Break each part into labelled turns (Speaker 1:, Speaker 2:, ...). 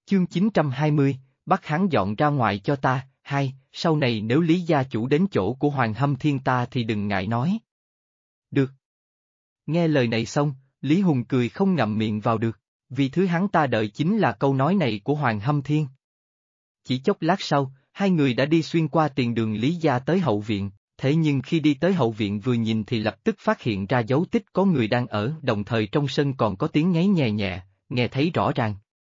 Speaker 1: Chương 920, bắt hắn dọn ra ngoài cho ta. Hai, sau này nếu Lý gia chủ đến chỗ của Hoàng Hâm Thiên ta thì đừng ngại nói. Được. Nghe lời này xong, Lý Hùng cười không ngậm miệng vào được, vì thứ hắn ta đợi chính là câu nói này của Hoàng Hâm Thiên. Chỉ chốc lát sau, hai người đã đi xuyên qua tiền đường Lý gia tới hậu viện, thế nhưng khi đi tới hậu viện vừa nhìn thì lập tức phát hiện ra dấu tích có người đang ở, đồng thời trong sân còn có tiếng ngáy nhẹ nhẹ, nghe thấy rõ ràng.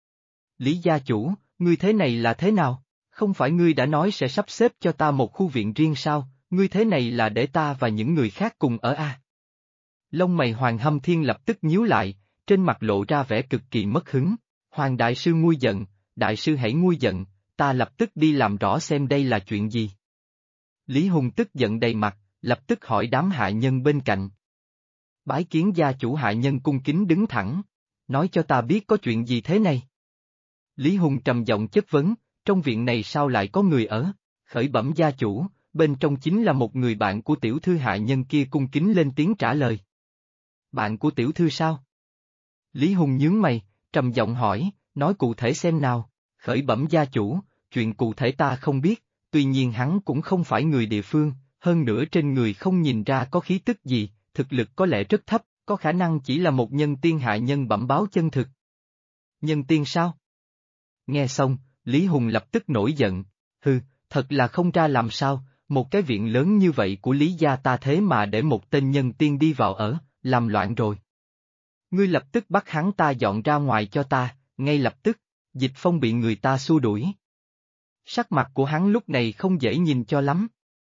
Speaker 1: Lý gia chủ, ngươi thế này là thế nào? Không phải ngươi đã nói sẽ sắp xếp cho ta một khu viện riêng sao, ngươi thế này là để ta và những người khác cùng ở à? Lông mày Hoàng Hâm Thiên lập tức nhíu lại, trên mặt lộ ra vẻ cực kỳ mất hứng. Hoàng đại sư nguôi giận, đại sư hãy nguôi giận, ta lập tức đi làm rõ xem đây là chuyện gì. Lý Hùng tức giận đầy mặt, lập tức hỏi đám hạ nhân bên cạnh. Bái kiến gia chủ, hạ nhân cung kính đứng thẳng, nói cho ta biết có chuyện gì thế này. Lý Hùng trầm giọng chất vấn, trong viện này sao lại có người ở? Khởi bẩm gia chủ, bên trong chính là một người bạn của tiểu thư, hạ nhân kia cung kính lên tiếng trả lời. Bạn của tiểu thư sao? Lý Hùng nhướng mày, trầm giọng hỏi, nói cụ thể xem nào. Khởi bẩm gia chủ, chuyện cụ thể ta không biết, tuy nhiên hắn cũng không phải người địa phương, hơn nữa trên người không nhìn ra có khí tức gì, thực lực có lẽ rất thấp, có khả năng chỉ là một nhân tiên, hạ nhân bẩm báo chân thực. Nhân tiên sao? Nghe xong, Lý Hùng lập tức nổi giận, hừ, thật là không ra làm sao, một cái viện lớn như vậy của Lý gia ta thế mà để một tên nhân tiên đi vào ở, làm loạn rồi. Ngươi lập tức bắt hắn ta dọn ra ngoài cho ta, ngay lập tức. Dịch Phong bị người ta xua đuổi. Sắc mặt của hắn lúc này không dễ nhìn cho lắm.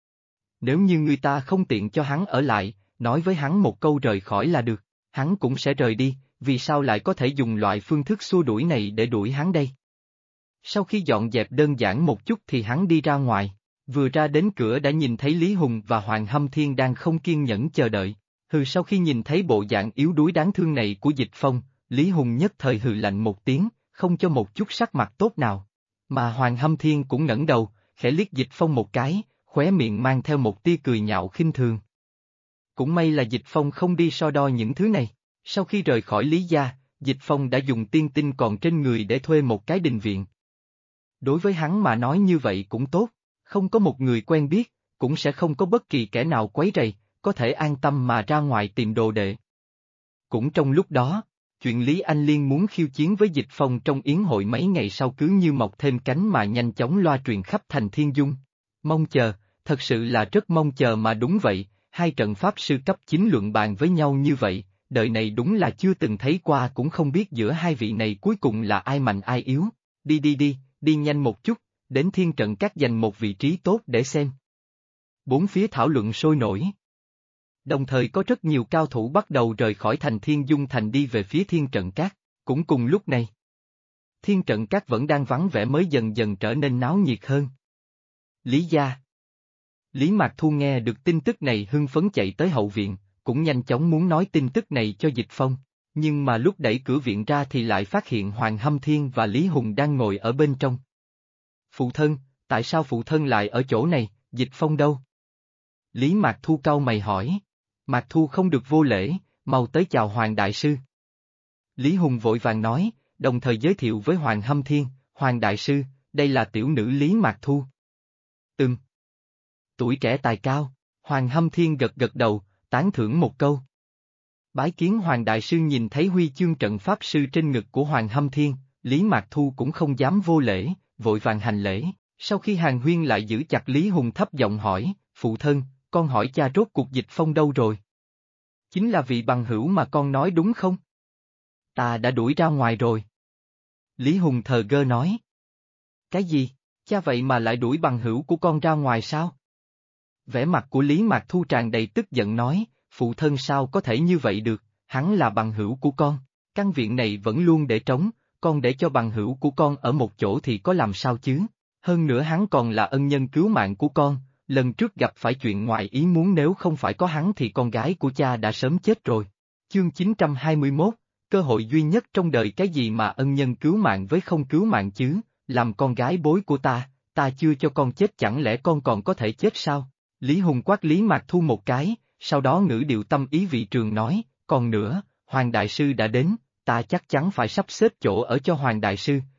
Speaker 1: Nếu như người ta không tiện cho hắn ở lại, nói với hắn một câu rời khỏi là được, hắn cũng sẽ rời đi, vì sao lại có thể dùng loại phương thức xua đuổi này để đuổi hắn đây? Sau khi dọn dẹp đơn giản một chút thì hắn đi ra ngoài, vừa ra đến cửa đã nhìn thấy Lý Hùng và Hoàng Hâm Thiên đang không kiên nhẫn chờ đợi. Sau khi nhìn thấy bộ dạng yếu đuối đáng thương này của Dịch Phong, Lý Hùng nhất thời hừ lạnh một tiếng, không cho một chút sắc mặt tốt nào. Mà Hoàng Hâm Thiên cũng ngẩng đầu, khẽ liếc Dịch Phong một cái, khóe miệng mang theo một tia cười nhạo khinh thường. Cũng may là Dịch Phong không đi so đo những thứ này. Sau khi rời khỏi Lý gia, Dịch Phong đã dùng tiên tinh còn trên người để thuê một cái đình viện. Đối với hắn mà nói như vậy cũng tốt, không có một người quen biết, cũng sẽ không có bất kỳ kẻ nào quấy rầy, có thể an tâm mà ra ngoài tìm đồ đệ. Cũng trong lúc đó, chuyện Lý Anh Liên muốn khiêu chiến với Dịch Phong trong yến hội mấy ngày sau cứ như mọc thêm cánh mà nhanh chóng loa truyền khắp thành Thiên Dung. Mong chờ, thật sự là rất mong chờ mà đúng vậy, hai trận pháp sư cấp 9 luận bàn với nhau như vậy, đời này đúng là chưa từng thấy qua, cũng không biết giữa hai vị này cuối cùng là ai mạnh ai yếu. Đi nhanh một chút, đến Thiên Trận Các giành một vị trí tốt để xem. Bốn phía thảo luận sôi nổi. Đồng thời có rất nhiều cao thủ bắt đầu rời khỏi thành Thiên Dung Thành đi về phía Thiên Trận Các. Cũng cùng lúc này, Thiên Trận Các vẫn đang vắng vẻ mới dần dần trở nên náo nhiệt hơn. Lý gia. Lý Mạc Thu nghe được tin tức này hưng phấn chạy tới hậu viện, cũng nhanh chóng muốn nói tin tức này cho Dịch Phong, nhưng mà lúc đẩy cửa viện ra thì lại phát hiện Hoàng Hâm Thiên và Lý Hùng đang ngồi ở bên trong. Phụ thân, tại sao phụ thân lại ở chỗ này, Dịch Phong đâu? Lý Mạc Thu cau mày hỏi. Mạc Thu không được vô lễ, mau tới chào Hoàng Đại Sư. Lý Hùng vội vàng nói, đồng thời giới thiệu với Hoàng Hâm Thiên, Hoàng Đại Sư, đây là tiểu nữ Lý Mạc Thu. Tuổi trẻ tài cao, Hoàng Hâm Thiên gật gật đầu, tán thưởng một câu. Bái kiến Hoàng Đại Sư. Nhìn thấy huy chương trận pháp sư trên ngực của Hoàng Hâm Thiên, Lý Mạc Thu cũng không dám vô lễ, vội vàng hành lễ. Sau khi Hàn Huyên lại giữ chặt Lý Hùng thấp giọng hỏi, phụ thân, con hỏi cha rốt cuộc Dịch Phong đâu rồi? Chính là vị bằng hữu mà con nói đúng không? Ta đã đuổi ra ngoài rồi. Lý Hùng thờ gơ nói. Cái gì, cha vậy mà lại đuổi bằng hữu của con ra ngoài sao? Vẻ mặt của Lý Mạc Thu tràn đầy tức giận nói, phụ thân sao có thể như vậy được, hắn là bằng hữu của con, căn viện này vẫn luôn để trống, con để cho bằng hữu của con ở một chỗ thì có làm sao chứ, hơn nữa hắn còn là ân nhân cứu mạng của con, lần trước gặp phải chuyện ngoài ý muốn nếu không phải có hắn thì con gái của cha đã sớm chết rồi. Chương 921, cơ hội duy nhất trong đời, cái gì mà ân nhân cứu mạng với không cứu mạng chứ, làm con gái bối của ta chưa cho con chết chẳng lẽ con còn có thể chết sao? Lý Hùng quát Lý Mạc Thu một cái, sau đó ngữ điệu tâm ý vị trường nói, còn nữa, Hoàng Đại Sư đã đến, ta chắc chắn phải sắp xếp chỗ ở cho Hoàng Đại Sư,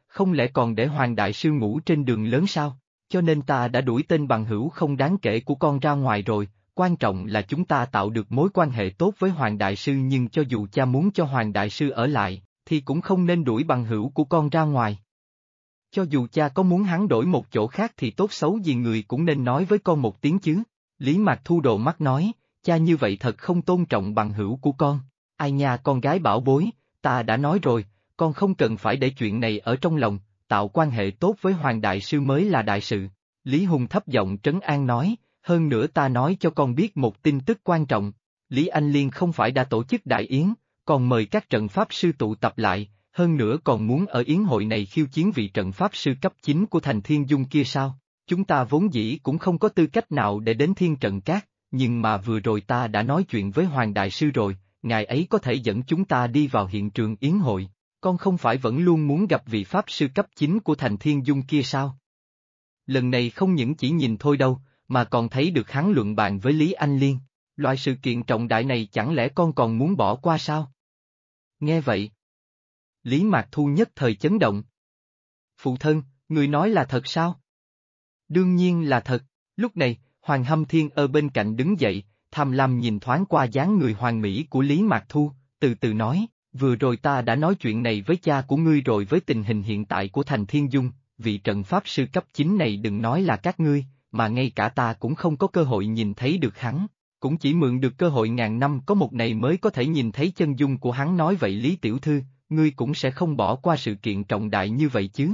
Speaker 1: không lẽ còn để Hoàng Đại Sư ngủ trên đường lớn sao? Cho nên ta đã đuổi tên bằng hữu không đáng kể của con ra ngoài rồi, quan trọng là chúng ta tạo được mối quan hệ tốt với Hoàng Đại Sư, nhưng cho dù cha muốn cho Hoàng Đại Sư ở lại, thì cũng không nên đuổi bằng hữu của con ra ngoài. Cho dù cha có muốn hắn đổi một chỗ khác thì tốt xấu gì người cũng nên nói với con một tiếng chứ. Lý Mạc Thu độ mắt nói, cha như vậy thật không tôn trọng bằng hữu của con. Ai nha con gái bảo bối, ta đã nói rồi, con không cần phải để chuyện này ở trong lòng, tạo quan hệ tốt với Hoàng Đại Sư mới là đại sự. Lý Hùng thấp giọng trấn an nói, hơn nữa ta nói cho con biết một tin tức quan trọng. Lý Anh Liên không phải đã tổ chức đại yến, còn mời các trận pháp sư tụ tập lại, hơn nữa còn muốn ở yến hội này khiêu chiến vị trận pháp sư cấp 9 của thành Thiên Dung kia sao? Chúng ta vốn dĩ cũng không có tư cách nào để đến Thiên Trận Các, nhưng mà vừa rồi ta đã nói chuyện với Hoàng Đại Sư rồi, ngài ấy có thể dẫn chúng ta đi vào hiện trường yến hội. Con không phải vẫn luôn muốn gặp vị pháp sư cấp 9 của thành Thiên Dung kia sao? Lần này không những chỉ nhìn thôi đâu, mà còn thấy được hắn luận bàn với Lý Anh Liên. Loại sự kiện trọng đại này chẳng lẽ con còn muốn bỏ qua sao? Nghe vậy, Lý Mạc Thu nhất thời chấn động. Phụ thân, người nói là thật sao? Đương nhiên là thật. Lúc này, Hoàng Hâm Thiên ở bên cạnh đứng dậy, tham lam nhìn thoáng qua dáng người hoàn mỹ của Lý Mạc Thu, từ từ nói, vừa rồi ta đã nói chuyện này với cha của ngươi rồi, với tình hình hiện tại của thành Thiên Dung, vị trận pháp sư cấp 9 này đừng nói là các ngươi, mà ngay cả ta cũng không có cơ hội nhìn thấy được hắn, cũng chỉ mượn được cơ hội ngàn năm có một này mới có thể nhìn thấy chân dung của hắn. Nói vậy Lý Tiểu Thư, ngươi cũng sẽ không bỏ qua sự kiện trọng đại như vậy chứ?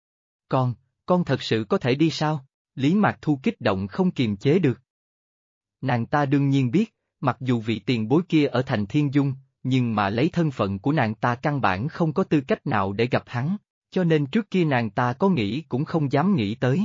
Speaker 1: Con thật sự có thể đi sao? Lý Mạc Thu kích động không kiềm chế được. Nàng ta đương nhiên biết, mặc dù vị tiền bối kia ở thành Thiên Dung, nhưng mà lấy thân phận của nàng ta căn bản không có tư cách nào để gặp hắn, cho nên trước kia nàng ta có nghĩ cũng không dám nghĩ tới.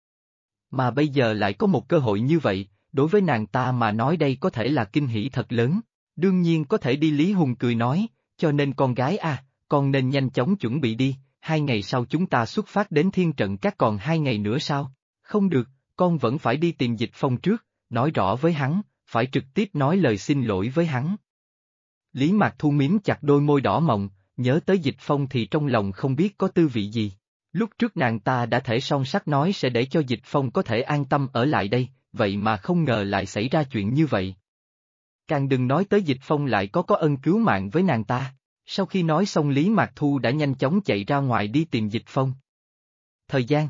Speaker 1: Mà bây giờ lại có một cơ hội như vậy, đối với nàng ta mà nói đây có thể là kinh hỉ thật lớn, đương nhiên có thể đi. Lý Hùng cười nói, cho nên con gái à, con nên nhanh chóng chuẩn bị đi, 2 ngày sau chúng ta xuất phát đến Thiên Trận Các. Còn 2 ngày nữa sao? Không được, con vẫn phải đi tìm Dịch Phong trước, nói rõ với hắn, phải trực tiếp nói lời xin lỗi với hắn. Lý Mạc Thu miếm chặt đôi môi đỏ mọng, nhớ tới Dịch Phong thì trong lòng không biết có tư vị gì. Lúc trước nàng ta đã thể son sắt nói sẽ để cho Dịch Phong có thể an tâm ở lại đây, vậy mà không ngờ lại xảy ra chuyện như vậy. Càng đừng nói tới Dịch Phong lại có ân cứu mạng với nàng ta. Sau khi nói xong Lý Mạc Thu đã nhanh chóng chạy ra ngoài đi tìm Dịch Phong. Thời gian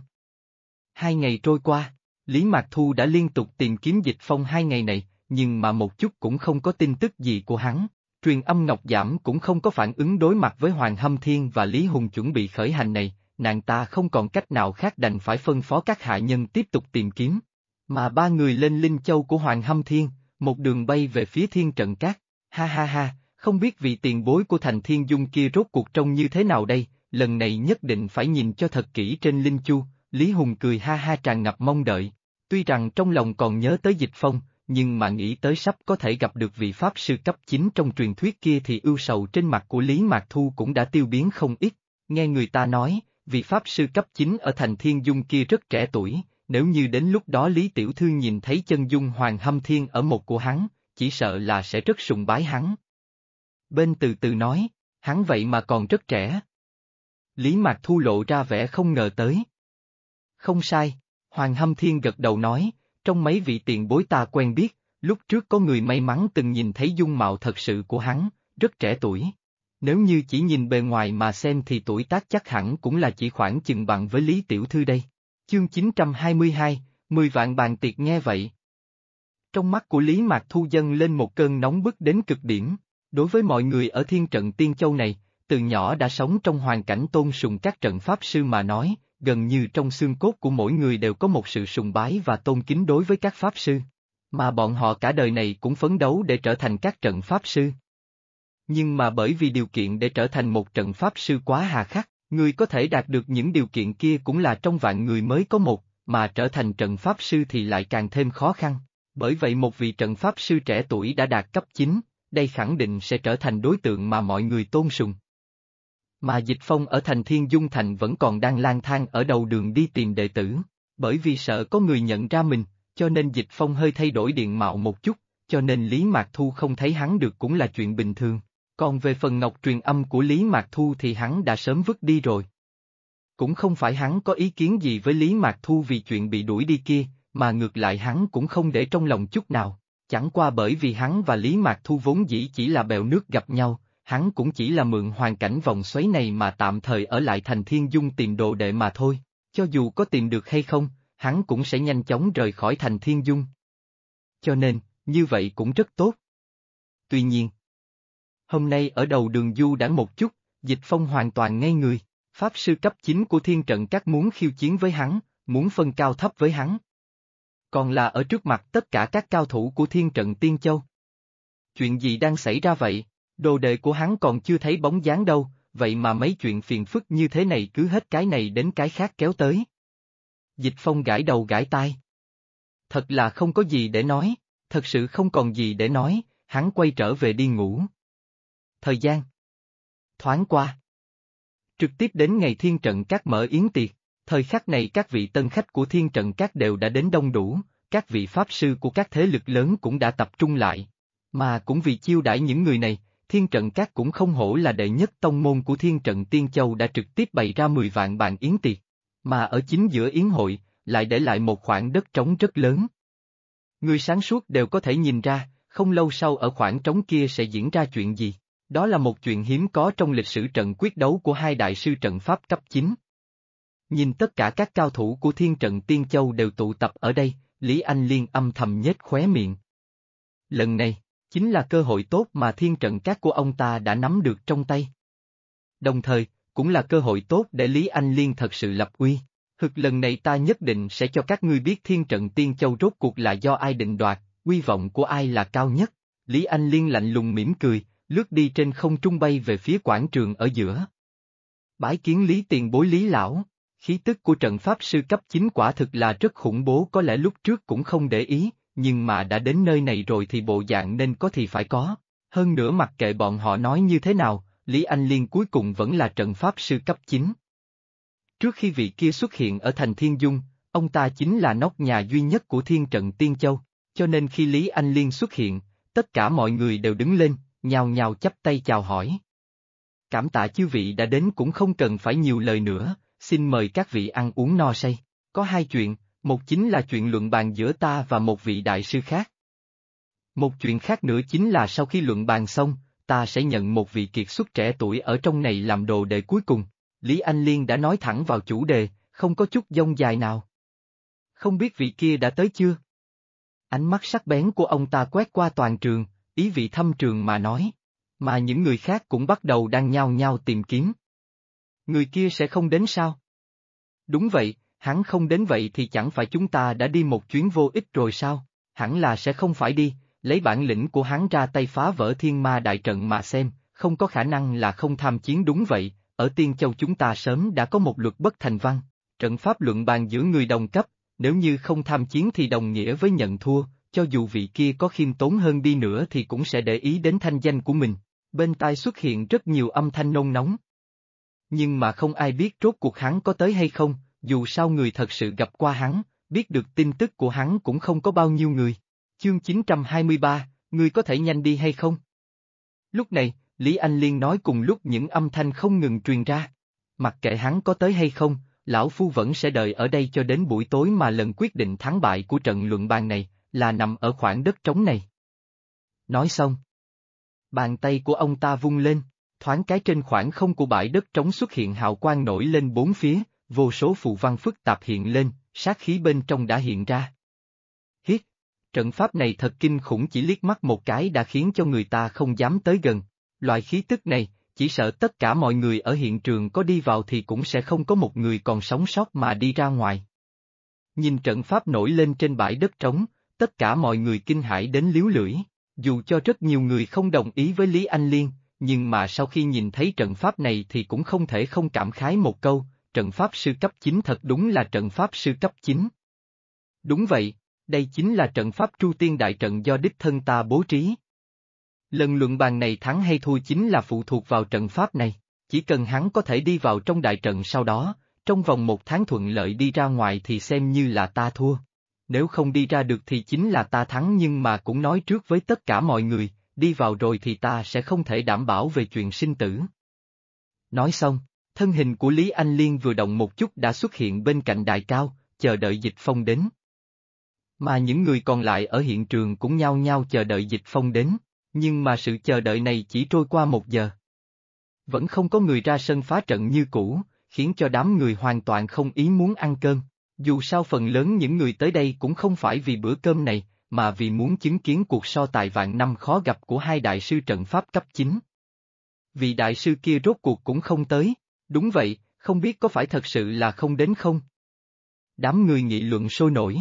Speaker 1: 2 ngày trôi qua, Lý Mạc Thu đã liên tục tìm kiếm Dịch Phong 2 ngày này, nhưng mà một chút cũng không có tin tức gì của hắn. Truyền âm ngọc giảm cũng không có phản ứng. Đối mặt với Hoàng Hâm Thiên và Lý Hùng chuẩn bị khởi hành này, nàng ta không còn cách nào khác đành phải phân phó các hạ nhân tiếp tục tìm kiếm. Mà 3 người lên Linh Châu của Hoàng Hâm Thiên, một đường bay về phía Thiên Trận Các. Ha ha ha, không biết vị tiền bối của thành Thiên Dung kia rốt cuộc trông như thế nào đây, lần này nhất định phải nhìn cho thật kỹ trên Linh Chu. Lý Hùng cười ha ha tràn ngập mong đợi. Tuy rằng trong lòng còn nhớ tới Dịch Phong, nhưng mà nghĩ tới sắp có thể gặp được vị pháp sư cấp 9 trong truyền thuyết kia thì ưu sầu trên mặt của Lý Mạc Thu cũng đã tiêu biến không ít. Nghe người ta nói, vị pháp sư cấp 9 ở thành Thiên Dung kia rất trẻ tuổi, nếu như đến lúc đó Lý Tiểu Thư nhìn thấy chân dung Hoàng Hâm Thiên ở một của hắn, chỉ sợ là sẽ rất sùng bái hắn. Bên từ từ nói, hắn vậy mà còn rất trẻ. Lý Mạc Thu lộ ra vẻ không ngờ tới. Không sai, Hoàng Hâm Thiên gật đầu nói, trong mấy vị tiền bối ta quen biết, lúc trước có người may mắn từng nhìn thấy dung mạo thật sự của hắn, rất trẻ tuổi. Nếu như chỉ nhìn bề ngoài mà xem thì tuổi tác chắc hẳn cũng là chỉ khoảng chừng bằng với Lý Tiểu Thư đây. Chương 922, 10 vạn bàn tiệc. Nghe vậy. Trong mắt của Lý Mạc Thu dâng lên một cơn nóng bức đến cực điểm. Đối với mọi người ở Thiên Trận Tiên Châu này, từ nhỏ đã sống trong hoàn cảnh tôn sùng các trận pháp sư mà nói, gần như trong xương cốt của mỗi người đều có một sự sùng bái và tôn kính đối với các pháp sư. Mà bọn họ cả đời này cũng phấn đấu để trở thành các trận pháp sư. Nhưng mà bởi vì điều kiện để trở thành một trận pháp sư quá hà khắc, người có thể đạt được những điều kiện kia cũng là trong vạn người mới có một, mà trở thành trận pháp sư thì lại càng thêm khó khăn. Bởi vậy một vị trận pháp sư trẻ tuổi đã đạt cấp 9, đây khẳng định sẽ trở thành đối tượng mà mọi người tôn sùng. Mà Dịch Phong ở thành Thiên Dung Thành vẫn còn đang lang thang ở đầu đường đi tìm đệ tử, bởi vì sợ có người nhận ra mình, cho nên Dịch Phong hơi thay đổi diện mạo một chút, cho nên Lý Mạc Thu không thấy hắn được cũng là chuyện bình thường. Còn về phần ngọc truyền âm của Lý Mạc Thu thì hắn đã sớm vứt đi rồi. Cũng không phải hắn có ý kiến gì với Lý Mạc Thu vì chuyện bị đuổi đi kia, mà ngược lại hắn cũng không để trong lòng chút nào. Chẳng qua bởi vì hắn và Lý Mạc Thu vốn dĩ chỉ là bèo nước gặp nhau, hắn cũng chỉ là mượn hoàn cảnh vòng xoáy này mà tạm thời ở lại thành Thiên Dung tìm đồ đệ mà thôi. Cho dù có tìm được hay không, hắn cũng sẽ nhanh chóng rời khỏi thành Thiên Dung. Cho nên, như vậy cũng rất tốt. Tuy nhiên, hôm nay ở đầu đường du đãng một chút, Dịch Phong hoàn toàn ngây người. Pháp sư cấp 9 của Thiên Trận Các muốn khiêu chiến với hắn, muốn phân cao thấp với hắn. Còn là ở trước mặt tất cả các cao thủ của Thiên Trận Tiên Châu. Chuyện gì đang xảy ra vậy? Đồ đệ của hắn còn chưa thấy bóng dáng đâu, vậy mà mấy chuyện phiền phức như thế này cứ hết cái này đến cái khác kéo tới. Dịch Phong gãi đầu gãi tai. Thật là không có gì để nói, thật sự không còn gì để nói, hắn quay trở về đi ngủ. Thời gian thoáng qua. Trực tiếp đến ngày Thiên Trận Các mở yến tiệc, thời khắc này các vị tân khách của Thiên Trận Các đều đã đến đông đủ, các vị pháp sư của các thế lực lớn cũng đã tập trung lại. Mà cũng vì chiêu đãi những người này, Thiên Trận Các cũng không hổ là đệ nhất tông môn của Thiên Trận Tiên Châu đã trực tiếp bày ra 10 vạn bàn yến tiệc. Mà ở chính giữa yến hội, lại để lại một khoảng đất trống rất lớn. Người sáng suốt đều có thể nhìn ra, không lâu sau ở khoảng trống kia sẽ diễn ra chuyện gì. Đó là một chuyện hiếm có trong lịch sử trận quyết đấu của hai đại sư trận pháp cấp 9. Nhìn tất cả các cao thủ của Thiên Trận Tiên Châu đều tụ tập ở đây, Lý Anh Liên âm thầm nhếch khóe miệng. Lần này, chính là cơ hội tốt mà Thiên Trận Các của ông ta đã nắm được trong tay. Đồng thời, cũng là cơ hội tốt để Lý Anh Liên thật sự lập uy. Lần này ta nhất định sẽ cho các ngươi biết Thiên Trận Tiên Châu rốt cuộc là do ai định đoạt, uy vọng của ai là cao nhất. Lý Anh Liên lạnh lùng mỉm cười, lướt đi trên không trung bay về phía quảng trường ở giữa. Bái kiến Lý tiền bối Lý lão, khí tức của trận pháp sư cấp 9 quả thực là rất khủng bố, có lẽ lúc trước cũng không để ý, nhưng mà đã đến nơi này rồi thì bộ dạng nên có thì phải có. Hơn nữa mặc kệ bọn họ nói như thế nào, Lý Anh Liên cuối cùng vẫn là trận pháp sư cấp 9. Trước khi vị kia xuất hiện ở thành Thiên Dung, ông ta chính là nóc nhà duy nhất của Thiên Trận Tiên Châu, cho nên khi Lý Anh Liên xuất hiện, tất cả mọi người đều đứng lên, nhào nhào chắp tay chào hỏi. Cảm tạ chư vị đã đến cũng không cần phải nhiều lời nữa, xin mời các vị ăn uống no say. Có hai chuyện, một chính là chuyện luận bàn giữa ta và một vị đại sư khác. Một chuyện khác nữa chính là sau khi luận bàn xong, ta sẽ nhận một vị kiệt xuất trẻ tuổi ở trong này làm đồ đệ cuối cùng. Lý Anh Liên đã nói thẳng vào chủ đề, không có chút dông dài nào. Không biết vị kia đã tới chưa? Ánh mắt sắc bén của ông ta quét qua toàn trường, ý vị thâm trường mà nói. Mà những người khác cũng bắt đầu đang nhao nhao tìm kiếm. Người kia sẽ không đến sao? Đúng vậy, hắn không đến vậy thì chẳng phải chúng ta đã đi một chuyến vô ích rồi sao? Hẳn là sẽ không phải đi, lấy bản lĩnh của hắn ra tay phá vỡ thiên ma đại trận mà xem, không có khả năng là không tham chiến. Đúng vậy, ở Tiên Châu chúng ta sớm đã có một luật bất thành văn, trận pháp luận bàn giữa người đồng cấp, nếu như không tham chiến thì đồng nghĩa với nhận thua, cho dù vị kia có khiêm tốn hơn đi nữa thì cũng sẽ để ý đến thanh danh của mình. Bên tai xuất hiện rất nhiều âm thanh nôn nóng. Nhưng mà không ai biết rốt cuộc hắn có tới hay không, dù sao người thật sự gặp qua hắn, biết được tin tức của hắn cũng không có bao nhiêu người. Chương 923, ngươi có thể nhanh đi hay không? Lúc này, Lý Anh Liên nói cùng lúc những âm thanh không ngừng truyền ra. Mặc kệ hắn có tới hay không, lão phu vẫn sẽ đợi ở đây cho đến buổi tối, mà lần quyết định thắng bại của trận luận bàn này, là nằm ở khoảng đất trống này. Nói xong. Bàn tay của ông ta vung lên, thoáng cái trên khoảng không của bãi đất trống xuất hiện hào quang nổi lên bốn phía, vô số phù văn phức tạp hiện lên, sát khí bên trong đã hiện ra. Hiết, trận pháp này thật kinh khủng, chỉ liếc mắt một cái đã khiến cho người ta không dám tới gần. Loại khí tức này, chỉ sợ tất cả mọi người ở hiện trường có đi vào thì cũng sẽ không có một người còn sống sót mà đi ra ngoài. Nhìn trận pháp nổi lên trên bãi đất trống, tất cả mọi người kinh hãi đến líu lưỡi. Dù cho rất nhiều người không đồng ý với Lý Anh Liên, nhưng mà sau khi nhìn thấy trận pháp này thì cũng không thể không cảm khái một câu, trận pháp sư cấp 9 thật đúng là trận pháp sư cấp 9. Đúng vậy, đây chính là trận pháp Tru Tiên Đại Trận do đích thân ta bố trí. Lần luận bàn này thắng hay thua chính là phụ thuộc vào trận pháp này, chỉ cần hắn có thể đi vào trong đại trận sau đó, trong vòng 1 tháng thuận lợi đi ra ngoài thì xem như là ta thua. Nếu không đi ra được thì chính là ta thắng, nhưng mà cũng nói trước với tất cả mọi người, đi vào rồi thì ta sẽ không thể đảm bảo về chuyện sinh tử. Nói xong, Thân hình của Lý Anh Liên vừa động một chút đã xuất hiện bên cạnh đài cao, chờ đợi Dịch Phong đến. Mà những người còn lại ở hiện trường cũng nhao nhao chờ đợi Dịch Phong đến, nhưng mà sự chờ đợi này chỉ trôi qua 1 giờ. Vẫn không có người ra sân phá trận như cũ, khiến cho đám người hoàn toàn không ý muốn ăn cơm. Dù sao phần lớn những người tới đây cũng không phải vì bữa cơm này, mà vì muốn chứng kiến cuộc so tài vạn năm khó gặp của hai đại sư trận pháp cấp 9. Vị đại sư kia rốt cuộc cũng không tới, đúng vậy, không biết có phải thật sự là không đến không? Đám người nghị luận sôi nổi.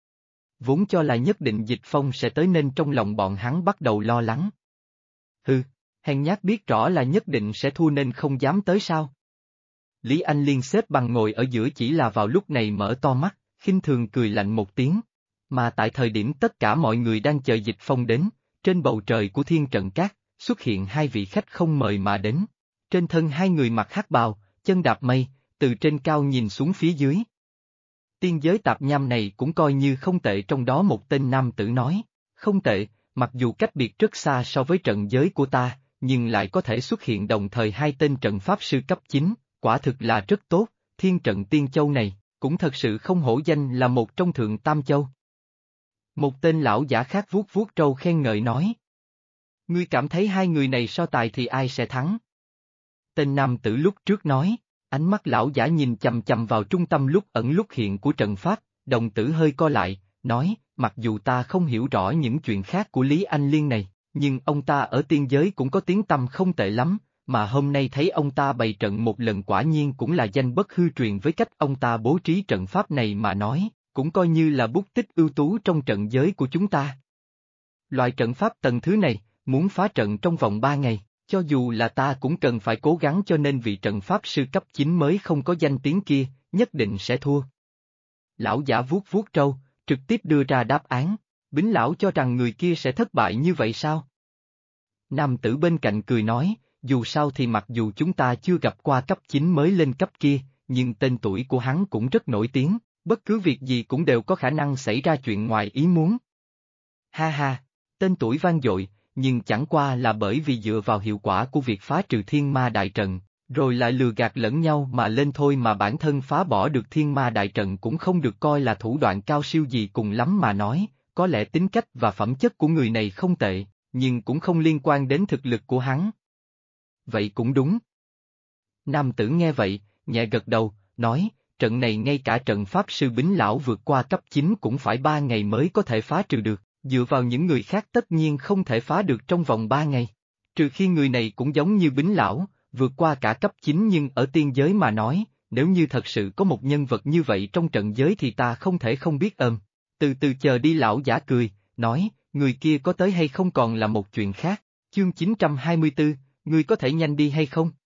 Speaker 1: Vốn cho là nhất định Dịch Phong sẽ tới nên trong lòng bọn hắn bắt đầu lo lắng. Hừ, hèn nhát biết rõ là nhất định sẽ thua nên không dám tới sao? Lý Anh Liên xếp bằng ngồi ở giữa chỉ là vào lúc này mở to mắt, khinh thường cười lạnh một tiếng. Mà tại thời điểm tất cả mọi người đang chờ Dịch Phong đến, trên bầu trời của Thiên Trận Cát, xuất hiện hai vị khách không mời mà đến. Trên thân hai người mặc hắc bào, chân đạp mây, từ trên cao nhìn xuống phía dưới. Tiên giới tạp nham này cũng coi như không tệ, trong đó một tên nam tử nói, không tệ, mặc dù cách biệt rất xa so với trận giới của ta, nhưng lại có thể xuất hiện đồng thời hai tên trận pháp sư cấp 9, quả thực là rất tốt, Thiên Trận Tiên Châu này, cũng thật sự không hổ danh là một trong thượng tam châu. Một tên lão giả khác vuốt vuốt râu khen ngợi nói. Ngươi cảm thấy hai người này so tài thì ai sẽ thắng? Tên nam tử lúc trước nói, ánh mắt lão giả nhìn chầm chầm vào trung tâm lúc ẩn lúc hiện của trận pháp, đồng tử hơi co lại, nói, mặc dù ta không hiểu rõ những chuyện khác của Lý Anh Liên này, nhưng ông ta ở tiên giới cũng có tiếng tăm không tệ lắm, mà hôm nay thấy ông ta bày trận một lần quả nhiên cũng là danh bất hư truyền, với cách ông ta bố trí trận pháp này mà nói, cũng coi như là bút tích ưu tú trong trận giới của chúng ta. Loại trận pháp tầng thứ này, muốn phá trận trong vòng 3 ngày, cho dù là ta cũng cần phải cố gắng, cho nên vị trận pháp sư cấp 9 mới không có danh tiếng kia, nhất định sẽ thua. Lão giả vuốt vuốt râu, trực tiếp đưa ra đáp án, Bính lão cho rằng người kia sẽ thất bại như vậy sao? Nam tử bên cạnh cười nói, dù sao thì mặc dù chúng ta chưa gặp qua cấp 9 mới lên cấp kia, nhưng tên tuổi của hắn cũng rất nổi tiếng, bất cứ việc gì cũng đều có khả năng xảy ra chuyện ngoài ý muốn. Ha ha, tên tuổi vang dội, nhưng chẳng qua là bởi vì dựa vào hiệu quả của việc phá trừ thiên ma đại trận, rồi lại lừa gạt lẫn nhau mà lên thôi, mà bản thân phá bỏ được thiên ma đại trận cũng không được coi là thủ đoạn cao siêu gì, cùng lắm mà nói, có lẽ tính cách và phẩm chất của người này không tệ, nhưng cũng không liên quan đến thực lực của hắn. Vậy cũng đúng. Nam tử nghe vậy, nhẹ gật đầu, nói, trận này ngay cả trận pháp sư Bính lão vượt qua cấp 9 cũng phải 3 ngày mới có thể phá trừ được, dựa vào những người khác tất nhiên không thể phá được trong vòng 3 ngày. Trừ khi người này cũng giống như Bính lão, vượt qua cả cấp 9, nhưng ở tiên giới mà nói, nếu như thật sự có một nhân vật như vậy trong trận giới thì ta không thể không biết ơn. Từ từ chờ đi, lão giả cười, nói, người kia có tới hay không còn là một chuyện khác. Chương 924, ngươi có thể nhanh đi hay không?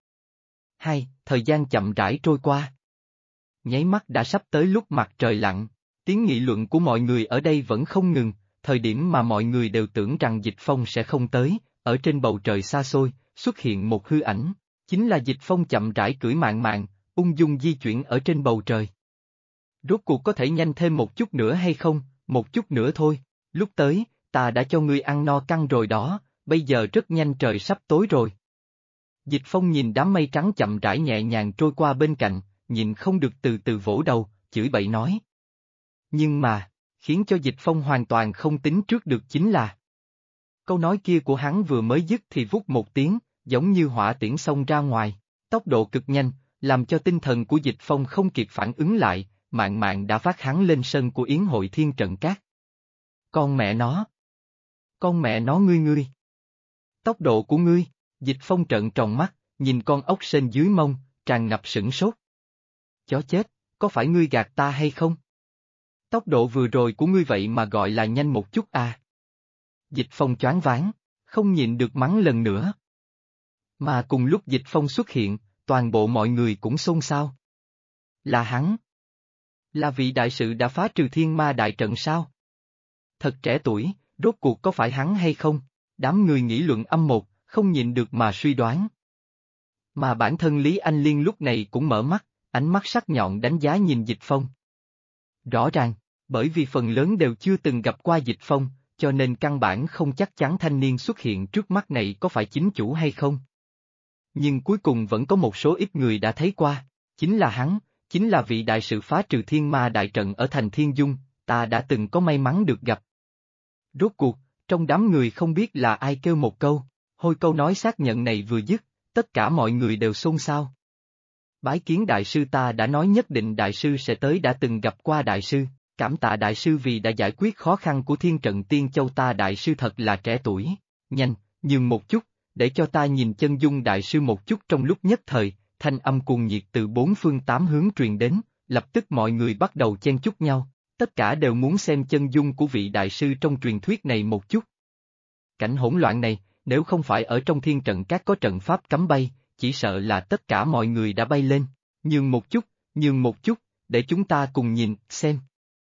Speaker 1: Thời gian chậm rãi trôi qua. Nháy mắt đã sắp tới lúc mặt trời lặn, tiếng nghị luận của mọi người ở đây vẫn không ngừng, thời điểm mà mọi người đều tưởng rằng Dịch Phong sẽ không tới, ở trên bầu trời xa xôi, xuất hiện một hư ảnh, chính là Dịch Phong chậm rãi cưỡi mạn mạn, ung dung di chuyển ở trên bầu trời. Rốt cuộc có thể nhanh thêm một chút nữa hay không? Một chút nữa thôi, lúc tới, ta đã cho ngươi ăn no căng rồi đó, bây giờ rất nhanh trời sắp tối rồi. Dịch Phong nhìn đám mây trắng chậm rãi nhẹ nhàng trôi qua bên cạnh, nhìn không được từ từ vỗ đầu, chửi bậy nói. Nhưng mà, khiến cho Dịch Phong hoàn toàn không tính trước được chính là câu nói kia của hắn vừa mới dứt thì vút một tiếng, giống như hỏa tiễn xông ra ngoài, tốc độ cực nhanh, làm cho tinh thần của Dịch Phong không kịp phản ứng lại, mạn mạn đã vác hắn lên sân của yến hội Thiên Trận Cát. Con mẹ nó! Con mẹ nó ngươi! Tốc độ của ngươi! Dịch Phong trợn tròn mắt, nhìn con ốc sên dưới mông, tràn ngập sửng sốt. Chó chết, có phải ngươi gạt ta hay không? Tốc độ vừa rồi của ngươi vậy mà gọi là nhanh một chút à? Dịch Phong choáng váng, không nhịn được mắng lần nữa. Mà cùng lúc Dịch Phong xuất hiện, toàn bộ mọi người cũng xôn xao. Là hắn? Là vị đại sự đã phá trừ thiên ma đại trận sao? Thật trẻ tuổi, rốt cuộc có phải hắn hay không? Đám người nghị luận âm một, không nhịn được mà suy đoán. Mà bản thân Lý Anh Liên lúc này cũng mở mắt, ánh mắt sắc nhọn đánh giá nhìn Dịch Phong. Rõ ràng, bởi vì phần lớn đều chưa từng gặp qua Dịch Phong, cho nên căn bản không chắc chắn thanh niên xuất hiện trước mắt này có phải chính chủ hay không. nhưng cuối cùng vẫn có một số ít người đã thấy qua. Chính là hắn, chính là vị đại sự phá trừ thiên ma đại trận ở thành Thiên Dung, ta đã từng có may mắn được gặp. Rốt cuộc, trong đám người không biết là ai kêu một câu, hôi câu nói xác nhận này vừa dứt, tất cả mọi người đều xôn xao. Bái kiến đại sư, ta đã nói nhất định đại sư sẽ tới, đã từng gặp qua đại sư, cảm tạ đại sư vì đã giải quyết khó khăn của thiên trận Tiên Châu, ta đại sư thật là trẻ tuổi, nhanh, nhường một chút, để cho ta nhìn chân dung đại sư một chút. Trong lúc nhất thời, thanh âm cuồng nhiệt từ bốn phương tám hướng truyền đến, lập tức mọi người bắt đầu chen chúc nhau, tất cả đều muốn xem chân dung của vị đại sư trong truyền thuyết này một chút. Cảnh hỗn loạn này, nếu không phải ở trong thiên trận các có trận pháp cấm bay, chỉ sợ là tất cả mọi người đã bay lên, nhường một chút, để chúng ta cùng nhìn, xem.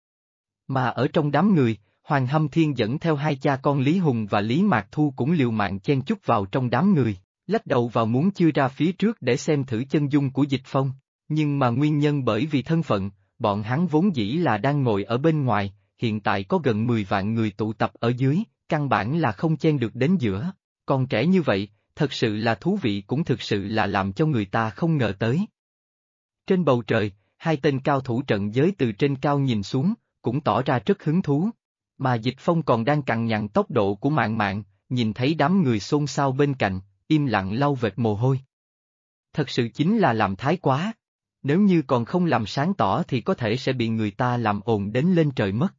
Speaker 1: Mà ở trong đám người, Hoàng Hâm Thiên dẫn theo hai cha con Lý Hùng và Lý Mạc Thu cũng liều mạng chen chúc vào trong đám người, lách đầu vào muốn chui ra phía trước để xem thử chân dung của Dịch Phong, nhưng mà nguyên nhân bởi vì thân phận, bọn hắn vốn dĩ là đang ngồi ở bên ngoài, hiện tại có gần 10 vạn người tụ tập ở dưới, căn bản là không chen được đến giữa, còn trẻ như vậy, thật sự là thú vị, cũng thực sự là làm cho người ta không ngờ tới. Trên bầu trời, hai tên cao thủ trận giới từ trên cao nhìn xuống, cũng tỏ ra rất hứng thú, mà Dịch Phong còn đang cằn nhằn tốc độ của Mạn Mạn, nhìn thấy đám người xôn xao bên cạnh, im lặng lau vệt mồ hôi. Thật sự chính là làm thái quá, nếu như còn không làm sáng tỏ thì có thể sẽ bị người ta làm ồn đến lên trời mất.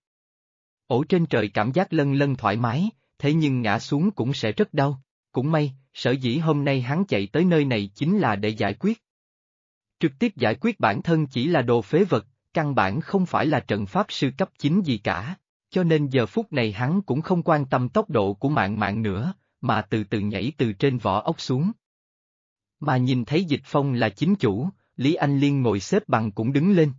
Speaker 1: Ổ trên trời cảm giác lân lân thoải mái, thế nhưng ngã xuống cũng sẽ rất đau, cũng may, sở dĩ hôm nay hắn chạy tới nơi này chính là để giải quyết. Trực tiếp giải quyết bản thân chỉ là đồ phế vật, căn bản không phải là trận pháp sư cấp 9 gì cả, cho nên giờ phút này hắn cũng không quan tâm tốc độ của Mạn Mạn nữa, mà từ từ nhảy từ trên vỏ ốc xuống. Mà nhìn thấy Dịch Phong là chính chủ, Lý Anh Liên ngồi xếp bằng cũng đứng lên.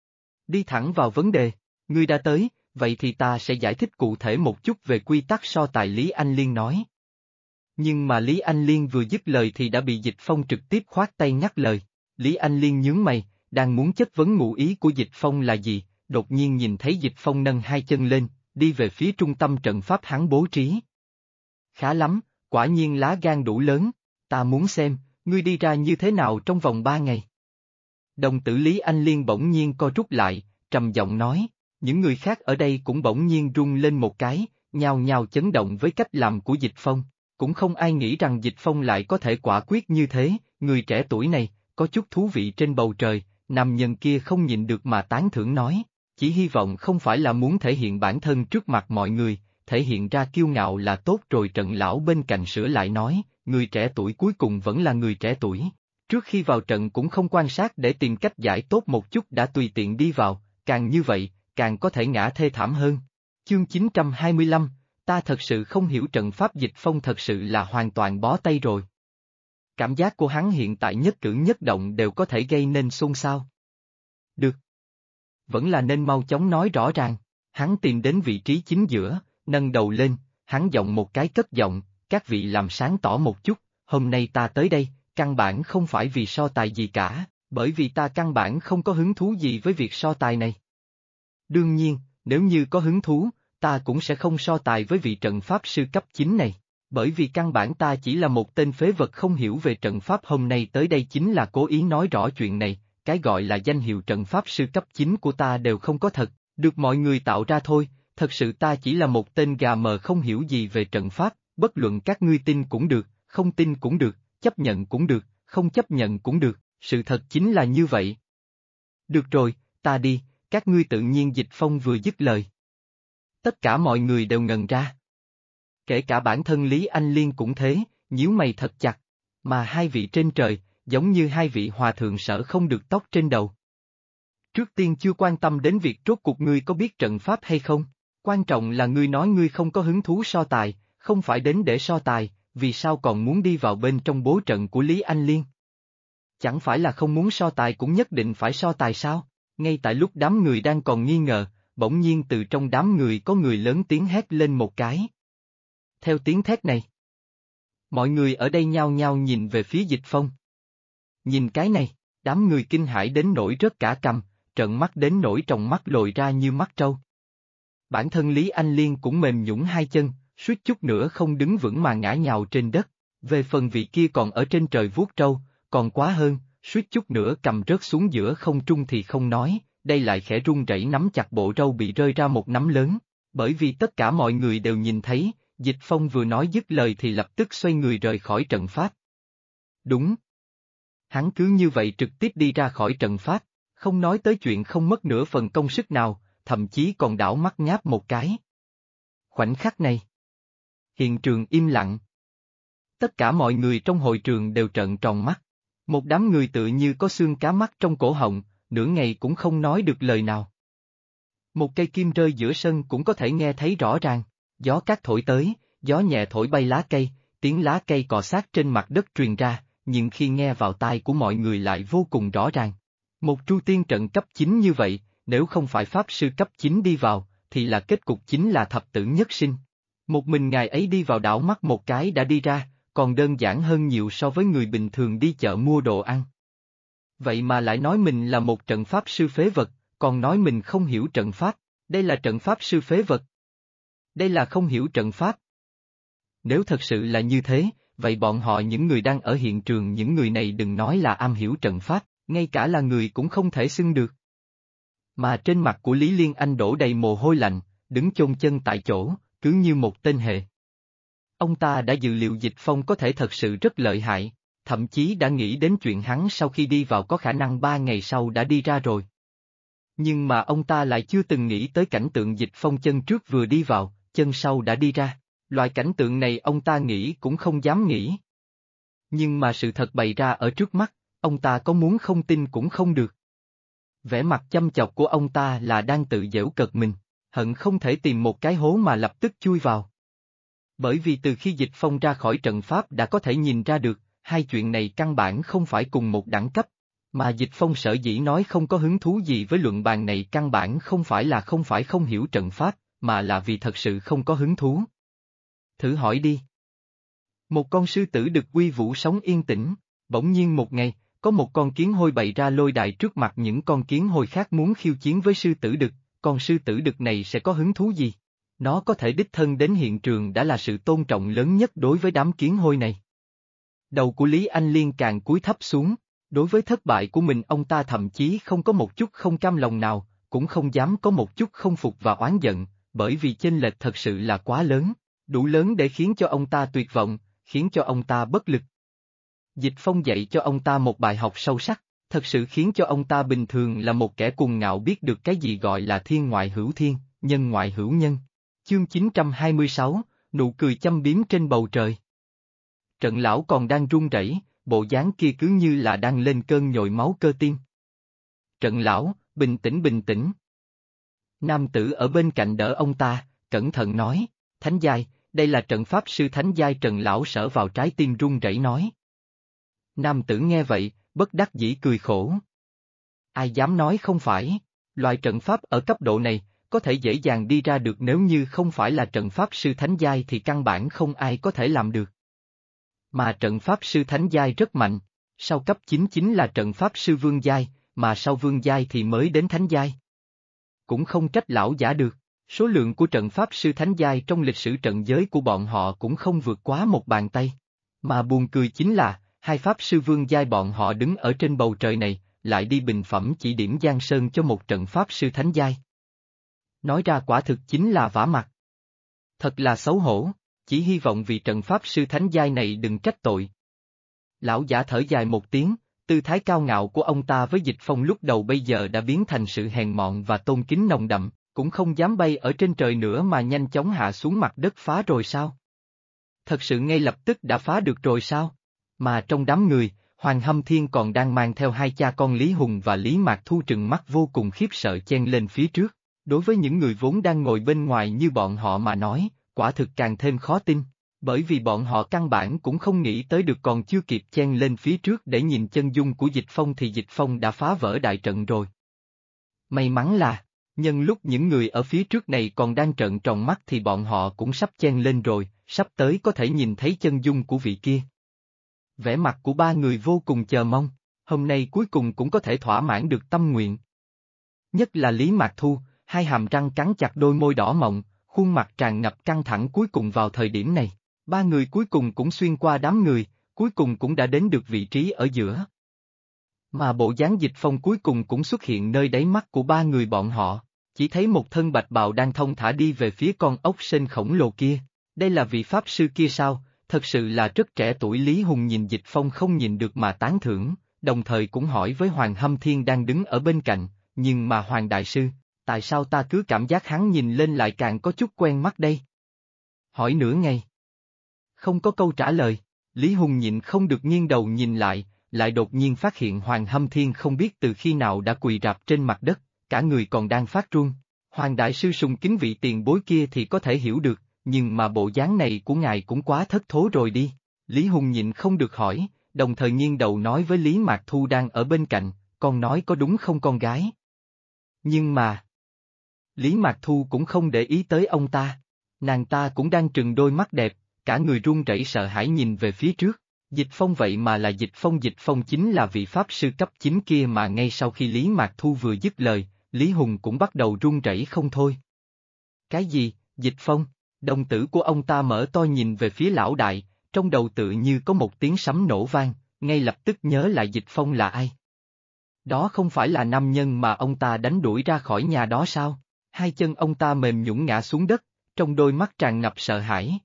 Speaker 1: Đi thẳng vào vấn đề, ngươi đã tới, vậy thì ta sẽ giải thích cụ thể một chút về quy tắc so tài, Lý Anh Liên nói. Nhưng mà Lý Anh Liên vừa dứt lời thì đã bị Dịch Phong trực tiếp khoát tay ngắt lời. Lý Anh Liên nhướng mày, đang muốn chất vấn ngụ ý của Dịch Phong là gì, đột nhiên nhìn thấy Dịch Phong nâng hai chân lên, đi về phía trung tâm trận pháp hắn bố trí. Khá lắm, quả nhiên lá gan đủ lớn, ta muốn xem, ngươi đi ra như thế nào trong vòng 3 ngày. Đồng tử Lý Anh Liên bỗng nhiên co rút lại, trầm giọng nói, những người khác ở đây cũng bỗng nhiên rung lên một cái, nhao nhao chấn động với cách làm của Dịch Phong, cũng không ai nghĩ rằng Dịch Phong lại có thể quả quyết như thế, người trẻ tuổi này, có chút thú vị. Trên bầu trời, nam nhân kia không nhịn được mà tán thưởng nói, chỉ hy vọng không phải là muốn thể hiện bản thân trước mặt mọi người, thể hiện ra kiêu ngạo là tốt rồi. Trận lão bên cạnh sửa lại nói, người trẻ tuổi cuối cùng vẫn là người trẻ tuổi, trước khi vào trận cũng không quan sát để tìm cách giải tốt một chút đã tùy tiện đi vào, càng như vậy, càng có thể ngã thê thảm hơn. Chương 925, ta thật sự không hiểu trận pháp. Dịch Phong thật sự là hoàn toàn bó tay rồi. Cảm giác của hắn hiện tại nhất cử nhất động đều có thể gây nên xôn xao. Được. Vẫn là nên mau chóng nói rõ ràng, hắn tìm đến vị trí chính giữa, nâng đầu lên, hắn giọng một cái cất giọng, các vị làm sáng tỏ một chút, hôm nay ta tới đây, căn bản không phải vì so tài gì cả, bởi vì ta căn bản không có hứng thú gì với việc so tài này. Đương nhiên, nếu như có hứng thú, ta cũng sẽ không so tài với vị trận pháp sư cấp 9 này, bởi vì căn bản ta chỉ là một tên phế vật không hiểu về trận pháp. Hôm nay tới đây chính là cố ý nói rõ chuyện này, cái gọi là danh hiệu trận pháp sư cấp 9 của ta đều không có thật, được mọi người tạo ra thôi, thật sự ta chỉ là một tên gà mờ không hiểu gì về trận pháp, bất luận các ngươi tin cũng được, không tin cũng được, chấp nhận cũng được, không chấp nhận cũng được, sự thật chính là như vậy. Được rồi, ta đi, các ngươi tự nhiên. Dịch Phong vừa dứt lời, tất cả mọi người đều ngần ra. Kể cả bản thân Lý Anh Liên cũng thế, nhíu mày thật chặt, mà hai vị trên trời, giống như hai vị hòa thượng sợ không được tóc trên đầu. Trước tiên chưa quan tâm đến việc rốt cuộc ngươi có biết trận pháp hay không, quan trọng là ngươi nói ngươi không có hứng thú so tài, không phải đến để so tài, vì sao còn muốn đi vào bên trong bố trận của Lý Anh Liên? Chẳng phải là không muốn so tài cũng nhất định phải so tài sao? Ngay tại lúc đám người đang còn nghi ngờ, bỗng nhiên từ trong đám người có người lớn tiếng hét lên một cái. Theo tiếng thét này, mọi người ở đây nhao nhao nhìn về phía Dịch Phong. Nhìn cái này, đám người kinh hãi đến nỗi rớt cả cằm, trợn mắt đến nỗi tròng mắt lồi ra như mắt trâu. Bản thân Lý Anh Liên cũng mềm nhũn hai chân, suýt chút nữa không đứng vững mà ngã nhào trên đất, Về phần vị kia còn ở trên trời vuốt trâu, còn quá hơn, suýt chút nữa cầm rớt xuống giữa không trung thì không nói, đây lại khẽ run rẩy nắm chặt bộ râu bị rơi ra một nắm lớn, bởi vì tất cả mọi người đều nhìn thấy, Dịch Phong vừa nói dứt lời thì lập tức xoay người rời khỏi trận pháp. Đúng. Hắn cứ như vậy trực tiếp đi ra khỏi trận pháp, không nói tới chuyện không mất nửa phần công sức nào, thậm chí còn đảo mắt ngáp một cái. Khoảnh khắc này, hiện trường im lặng. Tất cả mọi người trong hội trường đều trợn tròn mắt. Một đám người tự như có xương cá mắt trong cổ họng, nửa ngày cũng không nói được lời nào. Một cây kim rơi giữa sân cũng có thể nghe thấy rõ ràng, gió cát thổi tới, gió nhẹ thổi bay lá cây, tiếng lá cây cọ sát trên mặt đất truyền ra, nhưng khi nghe vào tai của mọi người lại vô cùng rõ ràng. Một tru tiên trận cấp 9 như vậy, nếu không phải pháp sư cấp 9 đi vào, thì là kết cục chính là thập tử nhất sinh. Một mình ngài ấy đi vào đảo mắt một cái đã đi ra, còn đơn giản hơn nhiều so với người bình thường đi chợ mua đồ ăn. Vậy mà lại nói mình là một trận pháp sư phế vật, còn nói mình không hiểu trận pháp, đây là trận pháp sư phế vật. Đây là không hiểu trận pháp. Nếu thật sự là như thế, vậy bọn họ những người đang ở hiện trường những người này đừng nói là am hiểu trận pháp, ngay cả là người cũng không thể xưng được. Mà trên mặt của Lý Liên Anh đổ đầy mồ hôi lạnh, đứng chôn chân tại chỗ, cứ như một tên hề. Ông ta đã dự liệu Dịch Phong có thể thật sự rất lợi hại, thậm chí đã nghĩ đến chuyện hắn sau khi đi vào có khả năng 3 ngày sau đã đi ra rồi. Nhưng mà ông ta lại chưa từng nghĩ tới cảnh tượng Dịch Phong chân trước vừa đi vào, chân sau đã đi ra. Loại cảnh tượng này ông ta nghĩ cũng không dám nghĩ. Nhưng mà sự thật bày ra ở trước mắt, ông ta có muốn không tin cũng không được. Vẻ mặt chăm chọc của ông ta là đang tự giễu cợt mình, hận không thể tìm một cái hố mà lập tức chui vào. Bởi vì từ khi Dịch Phong ra khỏi trận pháp đã có thể nhìn ra được, hai chuyện này căn bản không phải cùng một đẳng cấp, mà Dịch Phong sở dĩ nói không có hứng thú gì với luận bàn này căn bản không phải là không hiểu trận pháp, mà là vì thật sự không có hứng thú. Thử hỏi đi. Một con sư tử đực uy vũ sống yên tĩnh, bỗng nhiên một ngày, có một con kiến hôi bày ra lôi đài trước mặt những con kiến hôi khác muốn khiêu chiến với sư tử đực, con sư tử đực này sẽ có hứng thú gì? Nó có thể đích thân đến hiện trường đã là sự tôn trọng lớn nhất đối với đám kiến hôi này. Đầu của Lý Anh Liên càng cúi thấp xuống, đối với thất bại của mình ông ta thậm chí không có một chút không cam lòng nào, cũng không dám có một chút không phục và oán giận, bởi vì chênh lệch thật sự là quá lớn. Đủ lớn để khiến cho ông ta tuyệt vọng, khiến cho ông ta bất lực. Dịch Phong dạy cho ông ta một bài học sâu sắc, thật sự khiến cho ông ta bình thường là một kẻ cuồng ngạo biết được cái gì gọi là thiên ngoại hữu thiên, nhân ngoại hữu nhân. Chương 926, nụ cười châm biếm trên bầu trời. Trận lão còn đang run rẩy, bộ dáng kia cứ như là đang lên cơn nhồi máu cơ tim. Trận lão, bình tĩnh bình tĩnh. Nam tử ở bên cạnh đỡ ông ta, cẩn thận nói, Thánh giai, đây là trận pháp sư thánh giai Trần lão sở vào trái tim run rẩy nói. Nam tử nghe vậy, bất đắc dĩ cười khổ. Ai dám nói không phải, loại trận pháp ở cấp độ này, có thể dễ dàng đi ra được nếu như không phải là trận pháp sư thánh giai thì căn bản không ai có thể làm được. Mà trận pháp sư thánh giai rất mạnh, sau cấp 9 chính là trận pháp sư vương giai, mà sau vương giai thì mới đến thánh giai. Cũng không trách lão giả được. Số lượng của trận pháp sư thánh giai trong lịch sử trận giới của bọn họ cũng không vượt quá một bàn tay. Mà buồn cười chính là, hai pháp sư vương giai bọn họ đứng ở trên bầu trời này, lại đi bình phẩm chỉ điểm Giang Sơn cho một trận pháp sư thánh giai. Nói ra quả thực chính là vả mặt. Thật là xấu hổ, chỉ hy vọng vì trận pháp sư thánh giai này đừng trách tội. Lão giả thở dài một tiếng, tư thái cao ngạo của ông ta với Dịch Phong lúc đầu bây giờ đã biến thành sự hèn mọn và tôn kính nồng đậm. Cũng không dám bay ở trên trời nữa mà nhanh chóng hạ xuống mặt đất phá rồi sao? Thật sự ngay lập tức đã phá được rồi sao? Mà trong đám người, Hoàng Hâm Thiên còn đang mang theo hai cha con Lý Hùng và Lý Mạc Thu trừng mắt vô cùng khiếp sợ chen lên phía trước. Đối với những người vốn đang ngồi bên ngoài như bọn họ mà nói, quả thực càng thêm khó tin, bởi vì bọn họ căn bản cũng không nghĩ tới được còn chưa kịp chen lên phía trước để nhìn chân dung của Dịch Phong thì Dịch Phong đã phá vỡ đại trận rồi. May mắn là nhân lúc những người ở phía trước này còn đang trợn tròn mắt thì bọn họ cũng sắp chen lên rồi, sắp tới có thể nhìn thấy chân dung của vị kia. Vẻ mặt của ba người vô cùng chờ mong, hôm nay cuối cùng cũng có thể thỏa mãn được tâm nguyện. Nhất là Lý Mạc Thu, hai hàm răng cắn chặt đôi môi đỏ mọng, khuôn mặt tràn ngập căng thẳng cuối cùng vào thời điểm này. Ba người cuối cùng cũng xuyên qua đám người, cuối cùng cũng đã đến được vị trí ở giữa. Mà bộ dáng Dịch Phong cuối cùng cũng xuất hiện nơi đáy mắt của ba người bọn họ, chỉ thấy một thân bạch bào đang thong thả đi về phía con ốc sên khổng lồ kia. Đây là vị pháp sư kia sao? Thật sự là rất trẻ tuổi. Lý Hùng nhìn Dịch Phong không nhìn được mà tán thưởng, đồng thời cũng hỏi với Hoàng Hâm Thiên đang đứng ở bên cạnh, nhưng mà Hoàng Đại Sư, tại sao ta cứ cảm giác hắn nhìn lên lại càng có chút quen mắt đây? Hỏi nửa ngày. Không có câu trả lời, Lý Hùng nhịn không được nghiêng đầu nhìn lại đột nhiên phát hiện Hoàng Hâm Thiên không biết từ khi nào đã quỳ rạp trên mặt đất, cả người còn đang phát run. Hoàng Đại Sư sùng kính vị tiền bối kia thì có thể hiểu được, nhưng mà bộ dáng này của ngài cũng quá thất thố rồi đi. Lý Hùng nhịn không được hỏi, đồng thời nghiêng đầu nói với Lý Mạc Thu đang ở bên cạnh, con nói có đúng không con gái? Nhưng mà... Lý Mạc Thu cũng không để ý tới ông ta. Nàng ta cũng đang trừng đôi mắt đẹp, cả người run rẩy sợ hãi nhìn về phía trước. Dịch Phong vậy mà là Dịch Phong chính là vị pháp sư cấp 9 kia mà ngay sau khi Lý Mạc Thu vừa dứt lời, Lý Hùng cũng bắt đầu run rẩy không thôi. Cái gì, Dịch Phong? Đồng tử của ông ta mở to nhìn về phía lão đại, trong đầu tự như có một tiếng sấm nổ vang, ngay lập tức nhớ lại Dịch Phong là ai. Đó không phải là nam nhân mà ông ta đánh đuổi ra khỏi nhà đó sao? Hai chân ông ta mềm nhũn ngã xuống đất, trong đôi mắt tràn ngập sợ hãi.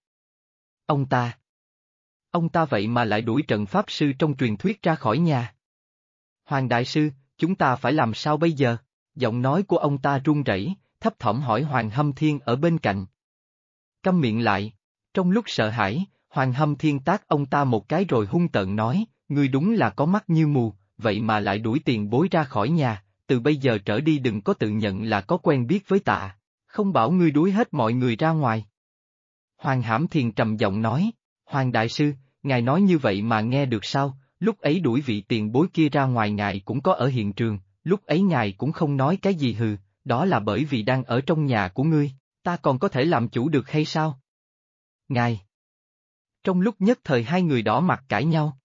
Speaker 1: Ông ta vậy mà lại đuổi trận pháp sư trong truyền thuyết ra khỏi nhà. Hoàng Đại Sư, chúng ta phải làm sao bây giờ? Giọng nói của ông ta run rẩy, thấp thỏm hỏi Hoàng Hâm Thiên ở bên cạnh. Câm miệng lại. Trong lúc sợ hãi, Hoàng Hâm Thiên tát ông ta một cái rồi hung tợn nói, ngươi đúng là có mắt như mù, vậy mà lại đuổi tiền bối ra khỏi nhà, từ bây giờ trở đi đừng có tự nhận là có quen biết với tạ, không bảo ngươi đuổi hết mọi người ra ngoài. Hoàng Hãm Thiền trầm giọng nói, Hoàng Đại Sư, ngài nói như vậy mà nghe được sao? Lúc ấy đuổi vị tiền bối kia ra ngoài ngài cũng có ở hiện trường, lúc ấy ngài cũng không nói cái gì hừ, đó là bởi vì đang ở trong nhà của ngươi, ta còn có thể làm chủ được hay sao? Ngài! Trong lúc nhất thời hai người đỏ mặt cãi nhau.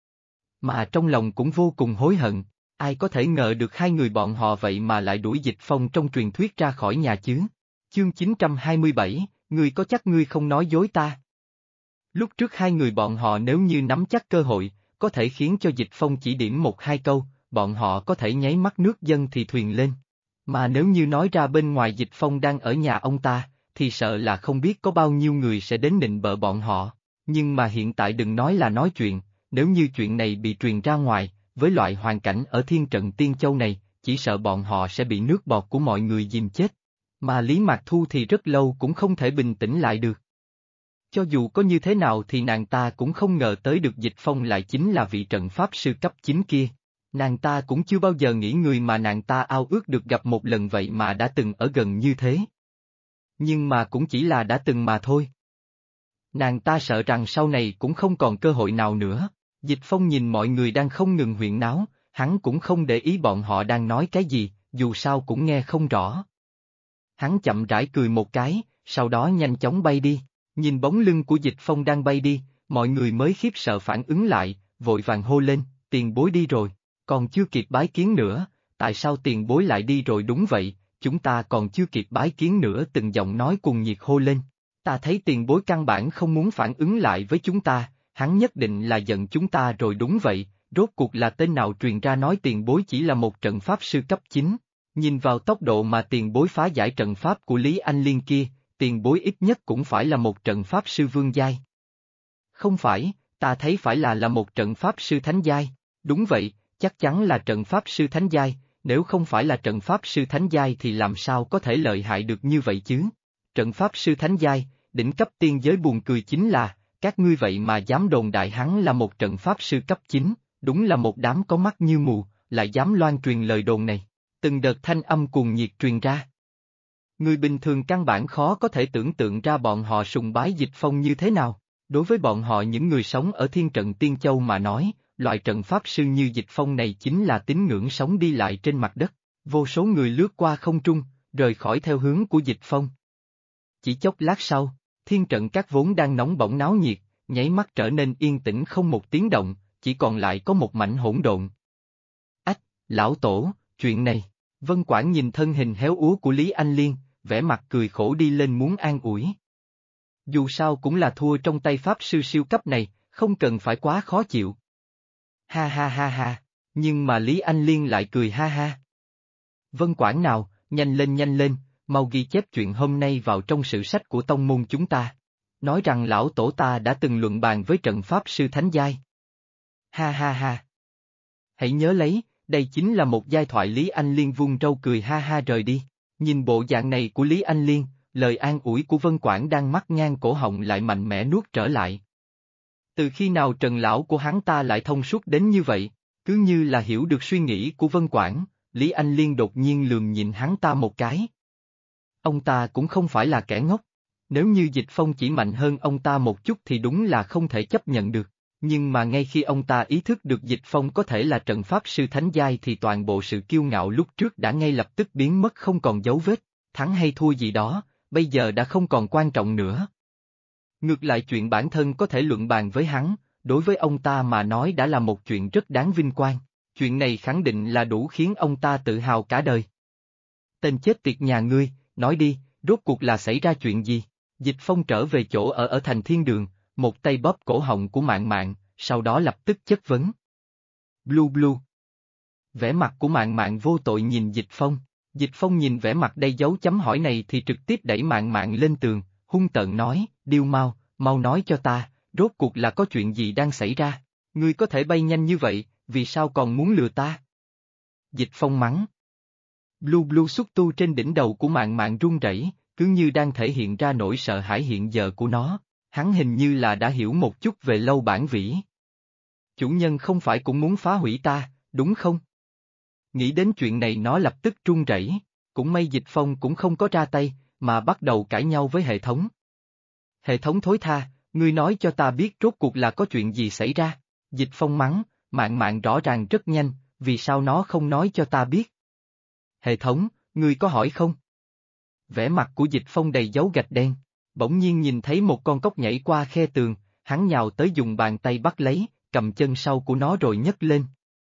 Speaker 1: Mà trong lòng cũng vô cùng hối hận, ai có thể ngờ được hai người bọn họ vậy mà lại đuổi Dịch Phong trong truyền thuyết ra khỏi nhà chứ? Chương 927, ngươi có chắc ngươi không nói dối ta? Lúc trước hai người bọn họ nếu như nắm chắc cơ hội, có thể khiến cho Dịch Phong chỉ điểm một hai câu, bọn họ có thể nháy mắt nước dâng thì thuyền lên. Mà nếu như nói ra bên ngoài Dịch Phong đang ở nhà ông ta, thì sợ là không biết có bao nhiêu người sẽ đến nịnh bợ bọn họ. Nhưng mà hiện tại đừng nói là nói chuyện, nếu như chuyện này bị truyền ra ngoài, với loại hoàn cảnh ở Thiên Trận Tiên Châu này, chỉ sợ bọn họ sẽ bị nước bọt của mọi người dìm chết. Mà Lý Mạc Thu thì rất lâu cũng không thể bình tĩnh lại được. Cho dù có như thế nào thì nàng ta cũng không ngờ tới được Dịch Phong lại chính là vị trận pháp sư cấp 9 kia. Nàng ta cũng chưa bao giờ nghĩ người mà nàng ta ao ước được gặp một lần vậy mà đã từng ở gần như thế. Nhưng mà cũng chỉ là đã từng mà thôi. Nàng ta sợ rằng sau này cũng không còn cơ hội nào nữa. Dịch Phong nhìn mọi người đang không ngừng huyễn náo, hắn cũng không để ý bọn họ đang nói cái gì, dù sao cũng nghe không rõ. Hắn chậm rãi cười một cái, sau đó nhanh chóng bay đi. Nhìn bóng lưng của Dịch Phong đang bay đi, mọi người mới khiếp sợ phản ứng lại, vội vàng hô lên, tiền bối đi rồi, còn chưa kịp bái kiến nữa, tại sao tiền bối lại đi rồi? Đúng vậy, chúng ta còn chưa kịp bái kiến nữa, từng giọng nói cuồng nhiệt hô lên. Ta thấy tiền bối căn bản không muốn phản ứng lại với chúng ta, hắn nhất định là giận chúng ta rồi. Đúng vậy, rốt cuộc là tên nào truyền ra nói tiền bối chỉ là một trận pháp sư cấp 9, nhìn vào tốc độ mà tiền bối phá giải trận pháp của Lý Anh Liên kia, tiền bối ít nhất cũng phải là một trận pháp sư vương giai. Không phải, ta thấy phải là một trận pháp sư thánh giai. Đúng vậy, chắc chắn là trận pháp sư thánh giai, nếu không phải là trận pháp sư thánh giai thì làm sao có thể lợi hại được như vậy chứ? Trận pháp sư thánh giai, đỉnh cấp tiên giới. Buồn cười chính là, các ngươi vậy mà dám đồn đại hắn là một trận pháp sư cấp 9, đúng là một đám có mắt như mù, lại dám loan truyền lời đồn này. Từng đợt thanh âm cuồng nhiệt truyền ra. Người bình thường căn bản khó có thể tưởng tượng ra bọn họ sùng bái Dịch Phong như thế nào. Đối với bọn họ những người sống ở Thiên Trận Tiên Châu mà nói, loại trận pháp sư như Dịch Phong này chính là tín ngưỡng sống đi lại trên mặt đất. Vô số người lướt qua không trung, rời khỏi theo hướng của Dịch Phong. Chỉ chốc lát sau, Thiên Trận Các vốn đang nóng bỏng náo nhiệt, nháy mắt trở nên yên tĩnh không một tiếng động, chỉ còn lại có một mảnh hỗn độn. Ách, lão tổ, chuyện này. Vân Quảng nhìn thân hình héo úa của Lý Anh Liên, vẻ mặt cười khổ đi lên muốn an ủi. Dù sao cũng là thua trong tay pháp sư siêu cấp này, không cần phải quá khó chịu. Ha ha ha ha, nhưng mà Lý Anh Liên lại cười ha ha. Vân Quản nào, nhanh lên, mau ghi chép chuyện hôm nay vào trong sử sách của tông môn chúng ta. Nói rằng lão tổ ta đã từng luận bàn với trận pháp sư thánh giai. Ha ha ha. Hãy nhớ lấy, đây chính là một giai thoại. Lý Anh Liên vung râu cười ha ha rời đi. Nhìn bộ dạng này của Lý Anh Liên, lời an ủi của Vân Quản đang mắc ngang cổ họng lại mạnh mẽ nuốt trở lại. Từ khi nào Trần lão của hắn ta lại thông suốt đến như vậy, cứ như là hiểu được suy nghĩ của Vân Quản, Lý Anh Liên đột nhiên lườm nhìn hắn ta một cái. Ông ta cũng không phải là kẻ ngốc. Nếu như Dịch Phong chỉ mạnh hơn ông ta một chút thì đúng là không thể chấp nhận được. Nhưng mà ngay khi ông ta ý thức được Dịch Phong có thể là trận pháp sư thánh giai thì toàn bộ sự kiêu ngạo lúc trước đã ngay lập tức biến mất không còn dấu vết, thắng hay thua gì đó, bây giờ đã không còn quan trọng nữa. Ngược lại chuyện bản thân có thể luận bàn với hắn, đối với ông ta mà nói đã là một chuyện rất đáng vinh quang, chuyện này khẳng định là đủ khiến ông ta tự hào cả đời. Tên chết tiệt nhà ngươi, nói đi, rốt cuộc là xảy ra chuyện gì? Dịch Phong trở về chỗ ở thành thiên đường, một tay bóp cổ họng của Mạn Mạn, sau đó lập tức chất vấn. Blue Blue. Vẻ mặt của Mạn Mạn vô tội nhìn Dịch Phong. Dịch Phong nhìn vẻ mặt đầy dấu chấm hỏi này thì trực tiếp đẩy Mạn Mạn lên tường, hung tợn nói, Điêu mau, mau nói cho ta, rốt cuộc là có chuyện gì đang xảy ra? Ngươi có thể bay nhanh như vậy, vì sao còn muốn lừa ta? Dịch Phong mắng. Blue Blue xúc tu trên đỉnh đầu của Mạn Mạn run rẩy, cứ như đang thể hiện ra nỗi sợ hãi hiện giờ của nó. Hắn hình như là đã hiểu một chút về Lâu Bản Vĩ. Chủ nhân không phải cũng muốn phá hủy ta, đúng không? Nghĩ đến chuyện này nó lập tức run rẩy, cũng may Dịch Phong cũng không có ra tay, mà bắt đầu cãi nhau với hệ thống. Hệ thống thối tha, ngươi nói cho ta biết rốt cuộc là có chuyện gì xảy ra. Dịch Phong mắng, Mạn Mạn rõ ràng rất nhanh, vì sao nó không nói cho ta biết? Hệ thống, ngươi có hỏi không? Vẻ mặt của Dịch Phong đầy dấu gạch đen. Bỗng nhiên nhìn thấy một con cóc nhảy qua khe tường, hắn nhào tới dùng bàn tay bắt lấy, cầm chân sau của nó rồi nhấc lên.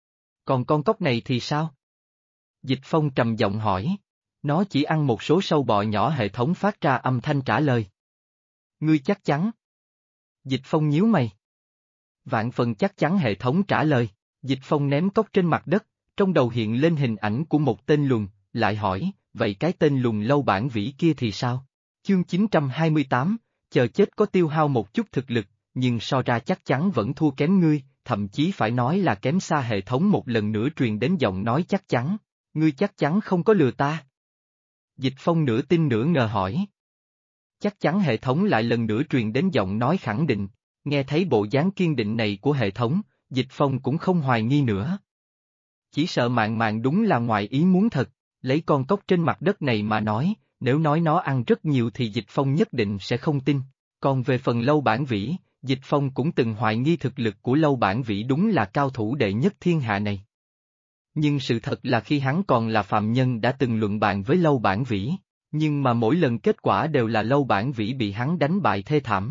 Speaker 1: Còn con cóc này thì sao? Dịch Phong trầm giọng hỏi. Nó chỉ ăn một số sâu bọ nhỏ. Hệ thống phát ra âm thanh trả lời. Ngươi chắc chắn? Dịch Phong nhíu mày. Vạn phần chắc chắn. Hệ thống trả lời. Dịch Phong ném cóc trên mặt đất, trong đầu hiện lên hình ảnh của một tên lùn, lại hỏi, vậy cái tên lùn Lâu Bản Vĩ kia thì sao? Chương 928, chờ chết có tiêu hao một chút thực lực, nhưng so ra chắc chắn vẫn thua kém ngươi, thậm chí phải nói là kém xa. Hệ thống một lần nữa truyền đến giọng nói chắc chắn, ngươi chắc chắn không có lừa ta. Dịch Phong nửa tin nửa ngờ hỏi. Chắc chắn. Hệ thống lại lần nữa truyền đến giọng nói khẳng định, nghe thấy bộ dáng kiên định này của hệ thống, Dịch Phong cũng không hoài nghi nữa. Chỉ sợ Mạn Mạn đúng là ngoài ý muốn thật, lấy con cóc trên mặt đất này mà nói. Nếu nói nó ăn rất nhiều thì Dịch Phong nhất định sẽ không tin. Còn về phần Lâu Bản Vĩ, Dịch Phong cũng từng hoài nghi thực lực của Lâu Bản Vĩ đúng là cao thủ đệ nhất thiên hạ này. Nhưng sự thật là khi hắn còn là phạm nhân đã từng luận bàn với Lâu Bản Vĩ, nhưng mà mỗi lần kết quả đều là Lâu Bản Vĩ bị hắn đánh bại thê thảm.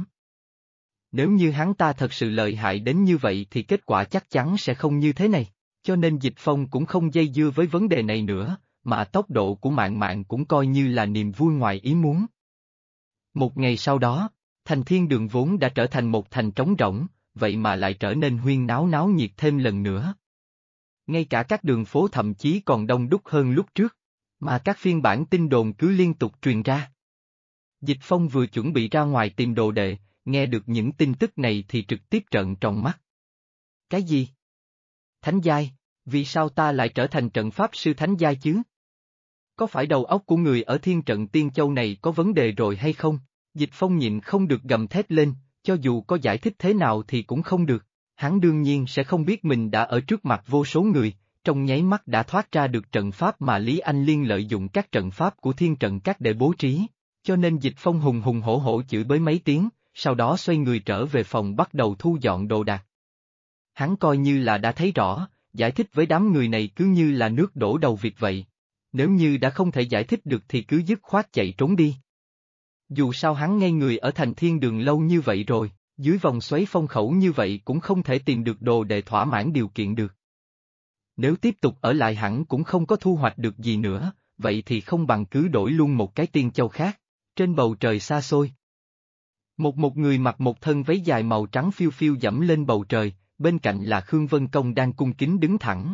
Speaker 1: Nếu như hắn ta thật sự lợi hại đến như vậy thì kết quả chắc chắn sẽ không như thế này, cho nên Dịch Phong cũng không dây dưa với vấn đề này nữa. Mà tốc độ của Mạn Mạn cũng coi như là niềm vui ngoài ý muốn. Một ngày sau đó, thành thiên đường vốn đã trở thành một thành trống rỗng, vậy mà lại trở nên huyên náo náo nhiệt thêm lần nữa. Ngay cả các đường phố thậm chí còn đông đúc hơn lúc trước, mà các phiên bản tin đồn cứ liên tục truyền ra. Dịch Phong vừa chuẩn bị ra ngoài tìm đồ đệ, nghe được những tin tức này thì trực tiếp trợn tròn mắt. Cái gì? Thánh giai, vì sao ta lại trở thành trận pháp sư thánh giai chứ? Có phải đầu óc của người ở thiên trận Tiên Châu này có vấn đề rồi hay không? Dịch Phong nhịn không được gầm thét lên, cho dù có giải thích thế nào thì cũng không được. Hắn đương nhiên sẽ không biết mình đã ở trước mặt vô số người, trong nháy mắt đã thoát ra được trận pháp mà Lý Anh Liên lợi dụng các trận pháp của thiên trận các để bố trí. Cho nên Dịch Phong hùng hùng hổ hổ chửi bới mấy tiếng, sau đó xoay người trở về phòng bắt đầu thu dọn đồ đạc. Hắn coi như là đã thấy rõ, giải thích với đám người này cứ như là nước đổ đầu vịt vậy. Nếu như đã không thể giải thích được thì cứ dứt khoát chạy trốn đi. Dù sao hắn ngây người ở thành thiên đường lâu như vậy rồi, dưới vòng xoáy phong khẩu như vậy cũng không thể tìm được đồ để thỏa mãn điều kiện được. Nếu tiếp tục ở lại hẳn cũng không có thu hoạch được gì nữa, vậy thì không bằng cứ đổi luôn một cái Tiên Châu khác, trên bầu trời xa xôi. Một người mặc một thân váy dài màu trắng phiêu phiêu dẫm lên bầu trời, bên cạnh là Khương Vân Công đang cung kính đứng thẳng.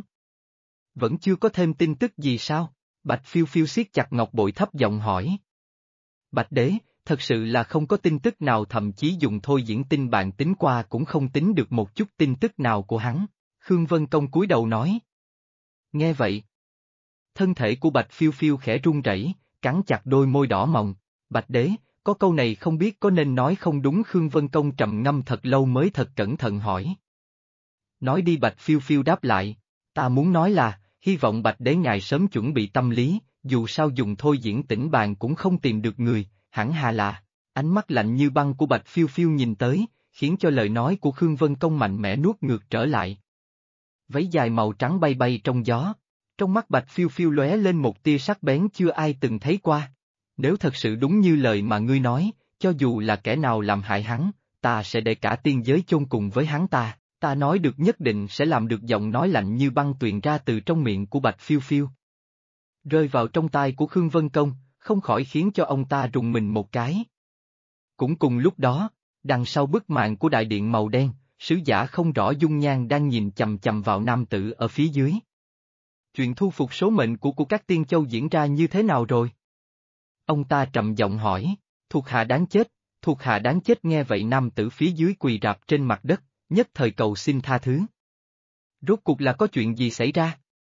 Speaker 1: Vẫn chưa có thêm tin tức gì sao? Bạch phiêu phiêu siết chặt ngọc bội thấp giọng hỏi. Bạch đế, thật sự là không có tin tức nào, thậm chí dùng thôi diễn tinh bạn tính qua cũng không tính được một chút tin tức nào của hắn. Khương Vân Công cúi đầu nói. Nghe vậy. Thân thể của Bạch phiêu phiêu khẽ run rẩy, cắn chặt đôi môi đỏ mọng. Bạch đế, có câu này không biết có nên nói không đúng. Khương Vân Công trầm ngâm thật lâu mới thật cẩn thận hỏi. Nói đi. Bạch phiêu phiêu đáp lại. Ta muốn nói là, hy vọng Bạch đế ngài sớm chuẩn bị tâm lý, dù sao dùng thôi diễn tĩnh bàn cũng không tìm được người, hẳn hà là. Ánh mắt lạnh như băng của Bạch phiêu phiêu nhìn tới, khiến cho lời nói của Khương Vân Công mạnh mẽ nuốt ngược trở lại. Váy dài màu trắng bay bay trong gió. Trong mắt Bạch phiêu phiêu lóe lên một tia sắc bén chưa ai từng thấy qua. Nếu thật sự đúng như lời mà ngươi nói, cho dù là kẻ nào làm hại hắn, ta sẽ để cả tiên giới chôn cùng với hắn ta. Ta nói được nhất định sẽ làm được. Giọng nói lạnh như băng tuyền ra từ trong miệng của Bạch phiêu phiêu. Rơi vào trong tai của Khương Vân Công, không khỏi khiến cho ông ta rùng mình một cái. Cũng cùng lúc đó, đằng sau bức màn của đại điện màu đen, sứ giả không rõ dung nhan đang nhìn chầm chầm vào nam tử ở phía dưới. Chuyện thu phục số mệnh của các tiên châu diễn ra như thế nào rồi? Ông ta trầm giọng hỏi. Thuộc hạ đáng chết, thuộc hạ đáng chết. Nghe vậy nam tử phía dưới quỳ rạp trên mặt đất, nhất thời cầu xin tha thứ. Rốt cuộc là có chuyện gì xảy ra?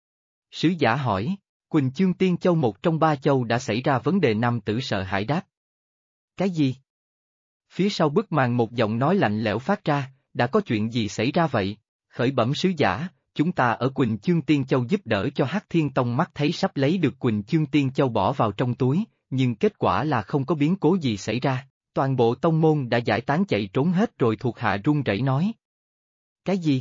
Speaker 1: Sứ giả hỏi. Quỳnh Chương Tiên Châu, một trong 3 châu đã xảy ra vấn đề. Nam tử sợ hãi đáp. Cái gì? Phía sau bức màn một giọng nói lạnh lẽo phát ra. Đã có chuyện gì xảy ra vậy? Khởi bẩm sứ giả, chúng ta ở Quỳnh Chương Tiên Châu giúp đỡ cho Hắc Thiên Tông, mắt thấy sắp lấy được Quỳnh Chương Tiên Châu bỏ vào trong túi, nhưng kết quả là không có biến cố gì xảy ra. Toàn bộ tông môn đã giải tán chạy trốn hết rồi. Thuộc hạ run rẩy nói. Cái gì?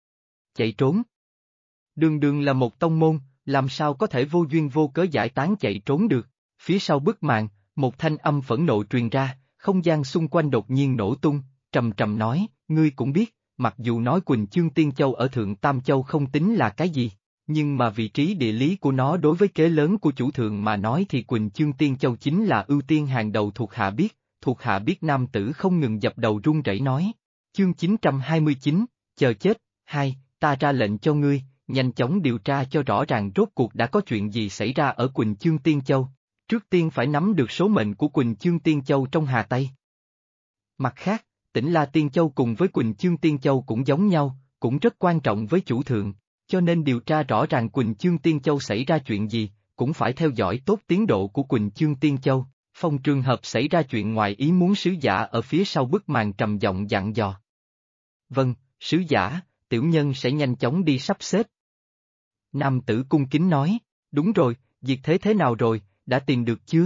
Speaker 1: Chạy trốn? Đường đường là một tông môn, làm sao có thể vô duyên vô cớ giải tán chạy trốn được? Phía sau bức màn, một thanh âm phẫn nộ truyền ra, không gian xung quanh đột nhiên nổ tung, trầm trầm nói, ngươi cũng biết, mặc dù nói Quỳnh Chương Tiên Châu ở Thượng Tam Châu không tính là cái gì, nhưng mà vị trí địa lý của nó đối với kế lớn của chủ thượng mà nói thì Quỳnh Chương Tiên Châu chính là ưu tiên hàng đầu. Thuộc hạ biết. Nam tử không ngừng dập đầu run rẩy nói. Chương 929, chờ chết. Ta ra lệnh cho ngươi, nhanh chóng điều tra cho rõ ràng rốt cuộc đã có chuyện gì xảy ra ở Quỳnh Chương Tiên Châu. Trước tiên phải nắm được số mệnh của Quỳnh Chương Tiên Châu trong hà tay. Mặt khác, Tỉnh La Tiên Châu cùng với Quỳnh Chương Tiên Châu cũng giống nhau, cũng rất quan trọng với chủ thượng, cho nên điều tra rõ ràng Quỳnh Chương Tiên Châu xảy ra chuyện gì, cũng phải theo dõi tốt tiến độ của Quỳnh Chương Tiên Châu. Phòng trường hợp xảy ra chuyện ngoài ý muốn. Sứ giả ở phía sau bức màn trầm giọng dặn dò. Vâng, sứ giả, tiểu nhân sẽ nhanh chóng đi sắp xếp. Nam tử cung kính nói. Đúng rồi, diệt thế thế nào rồi, đã tìm được chưa?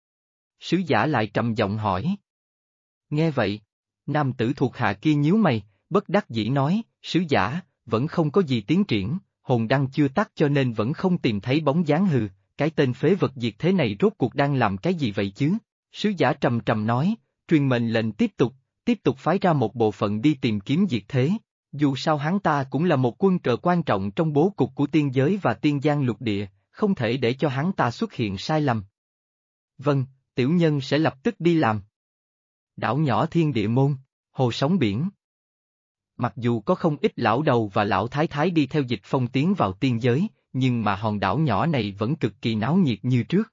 Speaker 1: Sứ giả lại trầm giọng hỏi. Nghe vậy, nam tử thuộc hạ kia nhíu mày, bất đắc dĩ nói, sứ giả, vẫn không có gì tiến triển, hồn đăng chưa tắt cho nên vẫn không tìm thấy bóng dáng. Hừ, cái tên phế vật diệt thế này rốt cuộc đang làm cái gì vậy chứ? Sứ giả trầm trầm nói, truyền mệnh lệnh tiếp tục phái ra một bộ phận đi tìm kiếm diệt thế. Dù sao hắn ta cũng là một quân cờ quan trọng trong bố cục của tiên giới và tiên giang lục địa, không thể để cho hắn ta xuất hiện sai lầm. Vâng, tiểu nhân sẽ lập tức đi làm. Đảo nhỏ Thiên Địa Môn, hồ sóng biển. Mặc dù có không ít lão đầu và lão thái thái đi theo Dịch Phong tiến vào tiên giới, nhưng mà hòn đảo nhỏ này vẫn cực kỳ náo nhiệt như trước.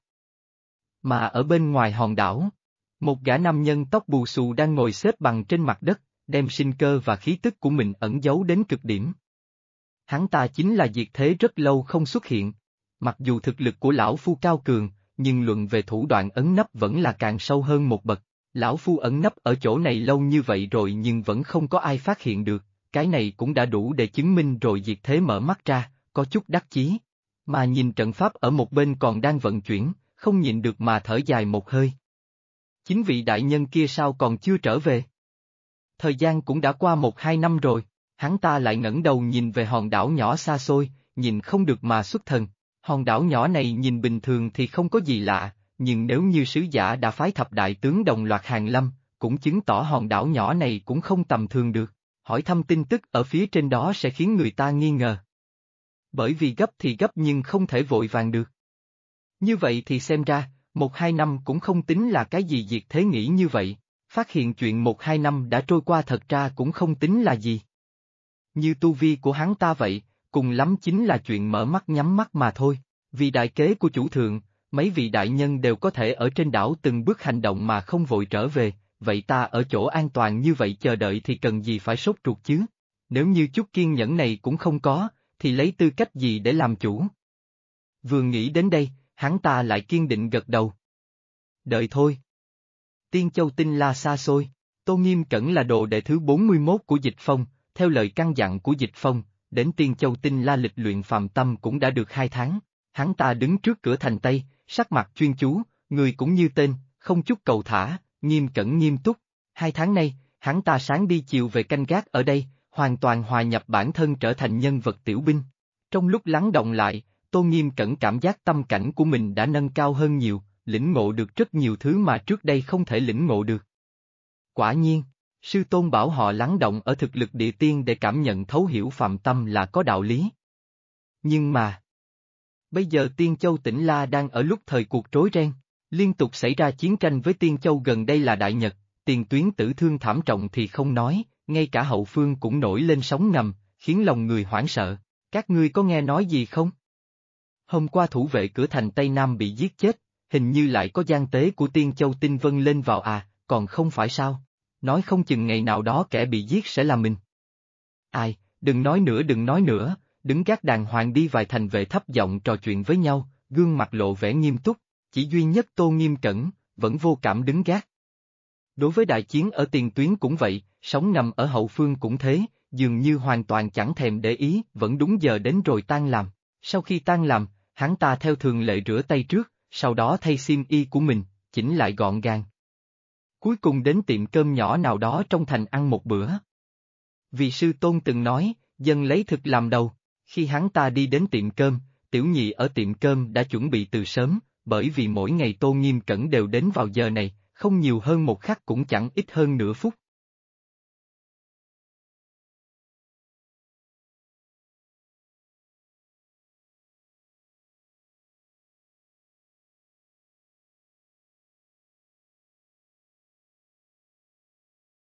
Speaker 1: Mà ở bên ngoài hòn đảo, một gã nam nhân tóc bù xù đang ngồi xếp bằng trên mặt đất, đem sinh cơ và khí tức của mình ẩn giấu đến cực điểm. Hắn ta chính là Diệt Thế, rất lâu không xuất hiện. Mặc dù thực lực của lão phu cao cường, nhưng luận về thủ đoạn ẩn nấp vẫn là càng sâu hơn một bậc. Lão phu ẩn nấp ở chỗ này lâu như vậy rồi nhưng vẫn không có ai phát hiện được, cái này cũng đã đủ để chứng minh rồi. Diệt Thế mở mắt ra, có chút đắc chí. Mà nhìn trận pháp ở một bên còn đang vận chuyển, không nhịn được mà thở dài một hơi. Chính vị đại nhân kia sao còn chưa trở về? Thời gian cũng đã qua 1-2 năm rồi, hắn ta lại ngẩng đầu nhìn về hòn đảo nhỏ xa xôi, nhìn không được mà xuất thần. Hòn đảo nhỏ này nhìn bình thường thì không có gì lạ, nhưng nếu như sứ giả đã phái thập đại tướng đồng loạt hàng lâm, cũng chứng tỏ hòn đảo nhỏ này cũng không tầm thường được. Hỏi thăm tin tức ở phía trên đó sẽ khiến người ta nghi ngờ. Bởi vì gấp thì gấp nhưng không thể vội vàng được. Như vậy thì xem ra, 1-2 năm cũng không tính là cái gì. Diệt Thế nghĩ như vậy. Phát hiện chuyện 1-2 năm đã trôi qua thật ra cũng không tính là gì. Như tu vi của hắn ta vậy, cùng lắm chính là chuyện mở mắt nhắm mắt mà thôi, vì đại kế của chủ thượng, mấy vị đại nhân đều có thể ở trên đảo từng bước hành động mà không vội trở về, vậy ta ở chỗ an toàn như vậy chờ đợi thì cần gì phải sốt ruột chứ? Nếu như chút kiên nhẫn này cũng không có, thì lấy tư cách gì để làm chủ? Vừa nghĩ đến đây, hắn ta lại kiên định gật đầu. Đợi thôi. Tiên Châu Tinh La xa xôi, Tô Nghiêm Cẩn là đồ đệ thứ 41 của Dịch Phong, theo lời căn dặn của Dịch Phong, đến Tiên Châu Tinh La lịch luyện phàm tâm cũng đã được 2 tháng. Hắn ta đứng trước cửa thành Tây, sắc mặt chuyên chú, người cũng như tên, không chút cầu thả, nghiêm cẩn nghiêm túc. 2 tháng nay, hắn ta sáng đi chiều về canh gác ở đây, hoàn toàn hòa nhập bản thân trở thành nhân vật tiểu binh. Trong lúc lắng động lại, Tô Nghiêm Cẩn cảm giác tâm cảnh của mình đã nâng cao hơn nhiều, lĩnh ngộ được rất nhiều thứ mà trước đây không thể lĩnh ngộ được. Quả nhiên, sư tôn bảo họ lắng động ở thực lực địa tiên để cảm nhận thấu hiểu phàm tâm là có đạo lý. Nhưng mà, bây giờ Tiên Châu Tỉnh La đang ở lúc thời cuộc rối ren, liên tục xảy ra chiến tranh với Tiên Châu gần đây là Đại Nhật, tiền tuyến tử thương thảm trọng thì không nói, ngay cả hậu phương cũng nổi lên sóng ngầm, khiến lòng người hoảng sợ. Các ngươi có nghe nói gì không? Hôm qua thủ vệ cửa thành Tây Nam bị giết chết, hình như lại có gian tế của Tiên Châu Tinh Vân lên vào à, còn không phải sao? Nói không chừng ngày nào đó kẻ bị giết sẽ là mình. Ai, đừng nói nữa đừng nói nữa, đứng gác đàng hoàng đi. Vài thành vệ thấp giọng trò chuyện với nhau, gương mặt lộ vẻ nghiêm túc, chỉ duy nhất Tô Nghiêm Cẩn, vẫn vô cảm đứng gác. Đối với đại chiến ở tiền tuyến cũng vậy, sóng ngầm ở hậu phương cũng thế, dường như hoàn toàn chẳng thèm để ý, vẫn đúng giờ đến rồi tan làm. Sau khi tan làm, hắn ta theo thường lệ rửa tay trước, sau đó thay xiêm y của mình, chỉnh lại gọn gàng. Cuối cùng đến tiệm cơm nhỏ nào đó trong thành ăn một bữa. Vì sư tôn từng nói, dân lấy thực làm đầu, khi hắn ta đi đến tiệm cơm, tiểu nhị ở tiệm cơm đã chuẩn bị từ sớm, bởi vì mỗi ngày Tô Nghiêm Cẩn đều đến vào giờ này, không nhiều hơn một khắc cũng chẳng ít hơn nửa phút,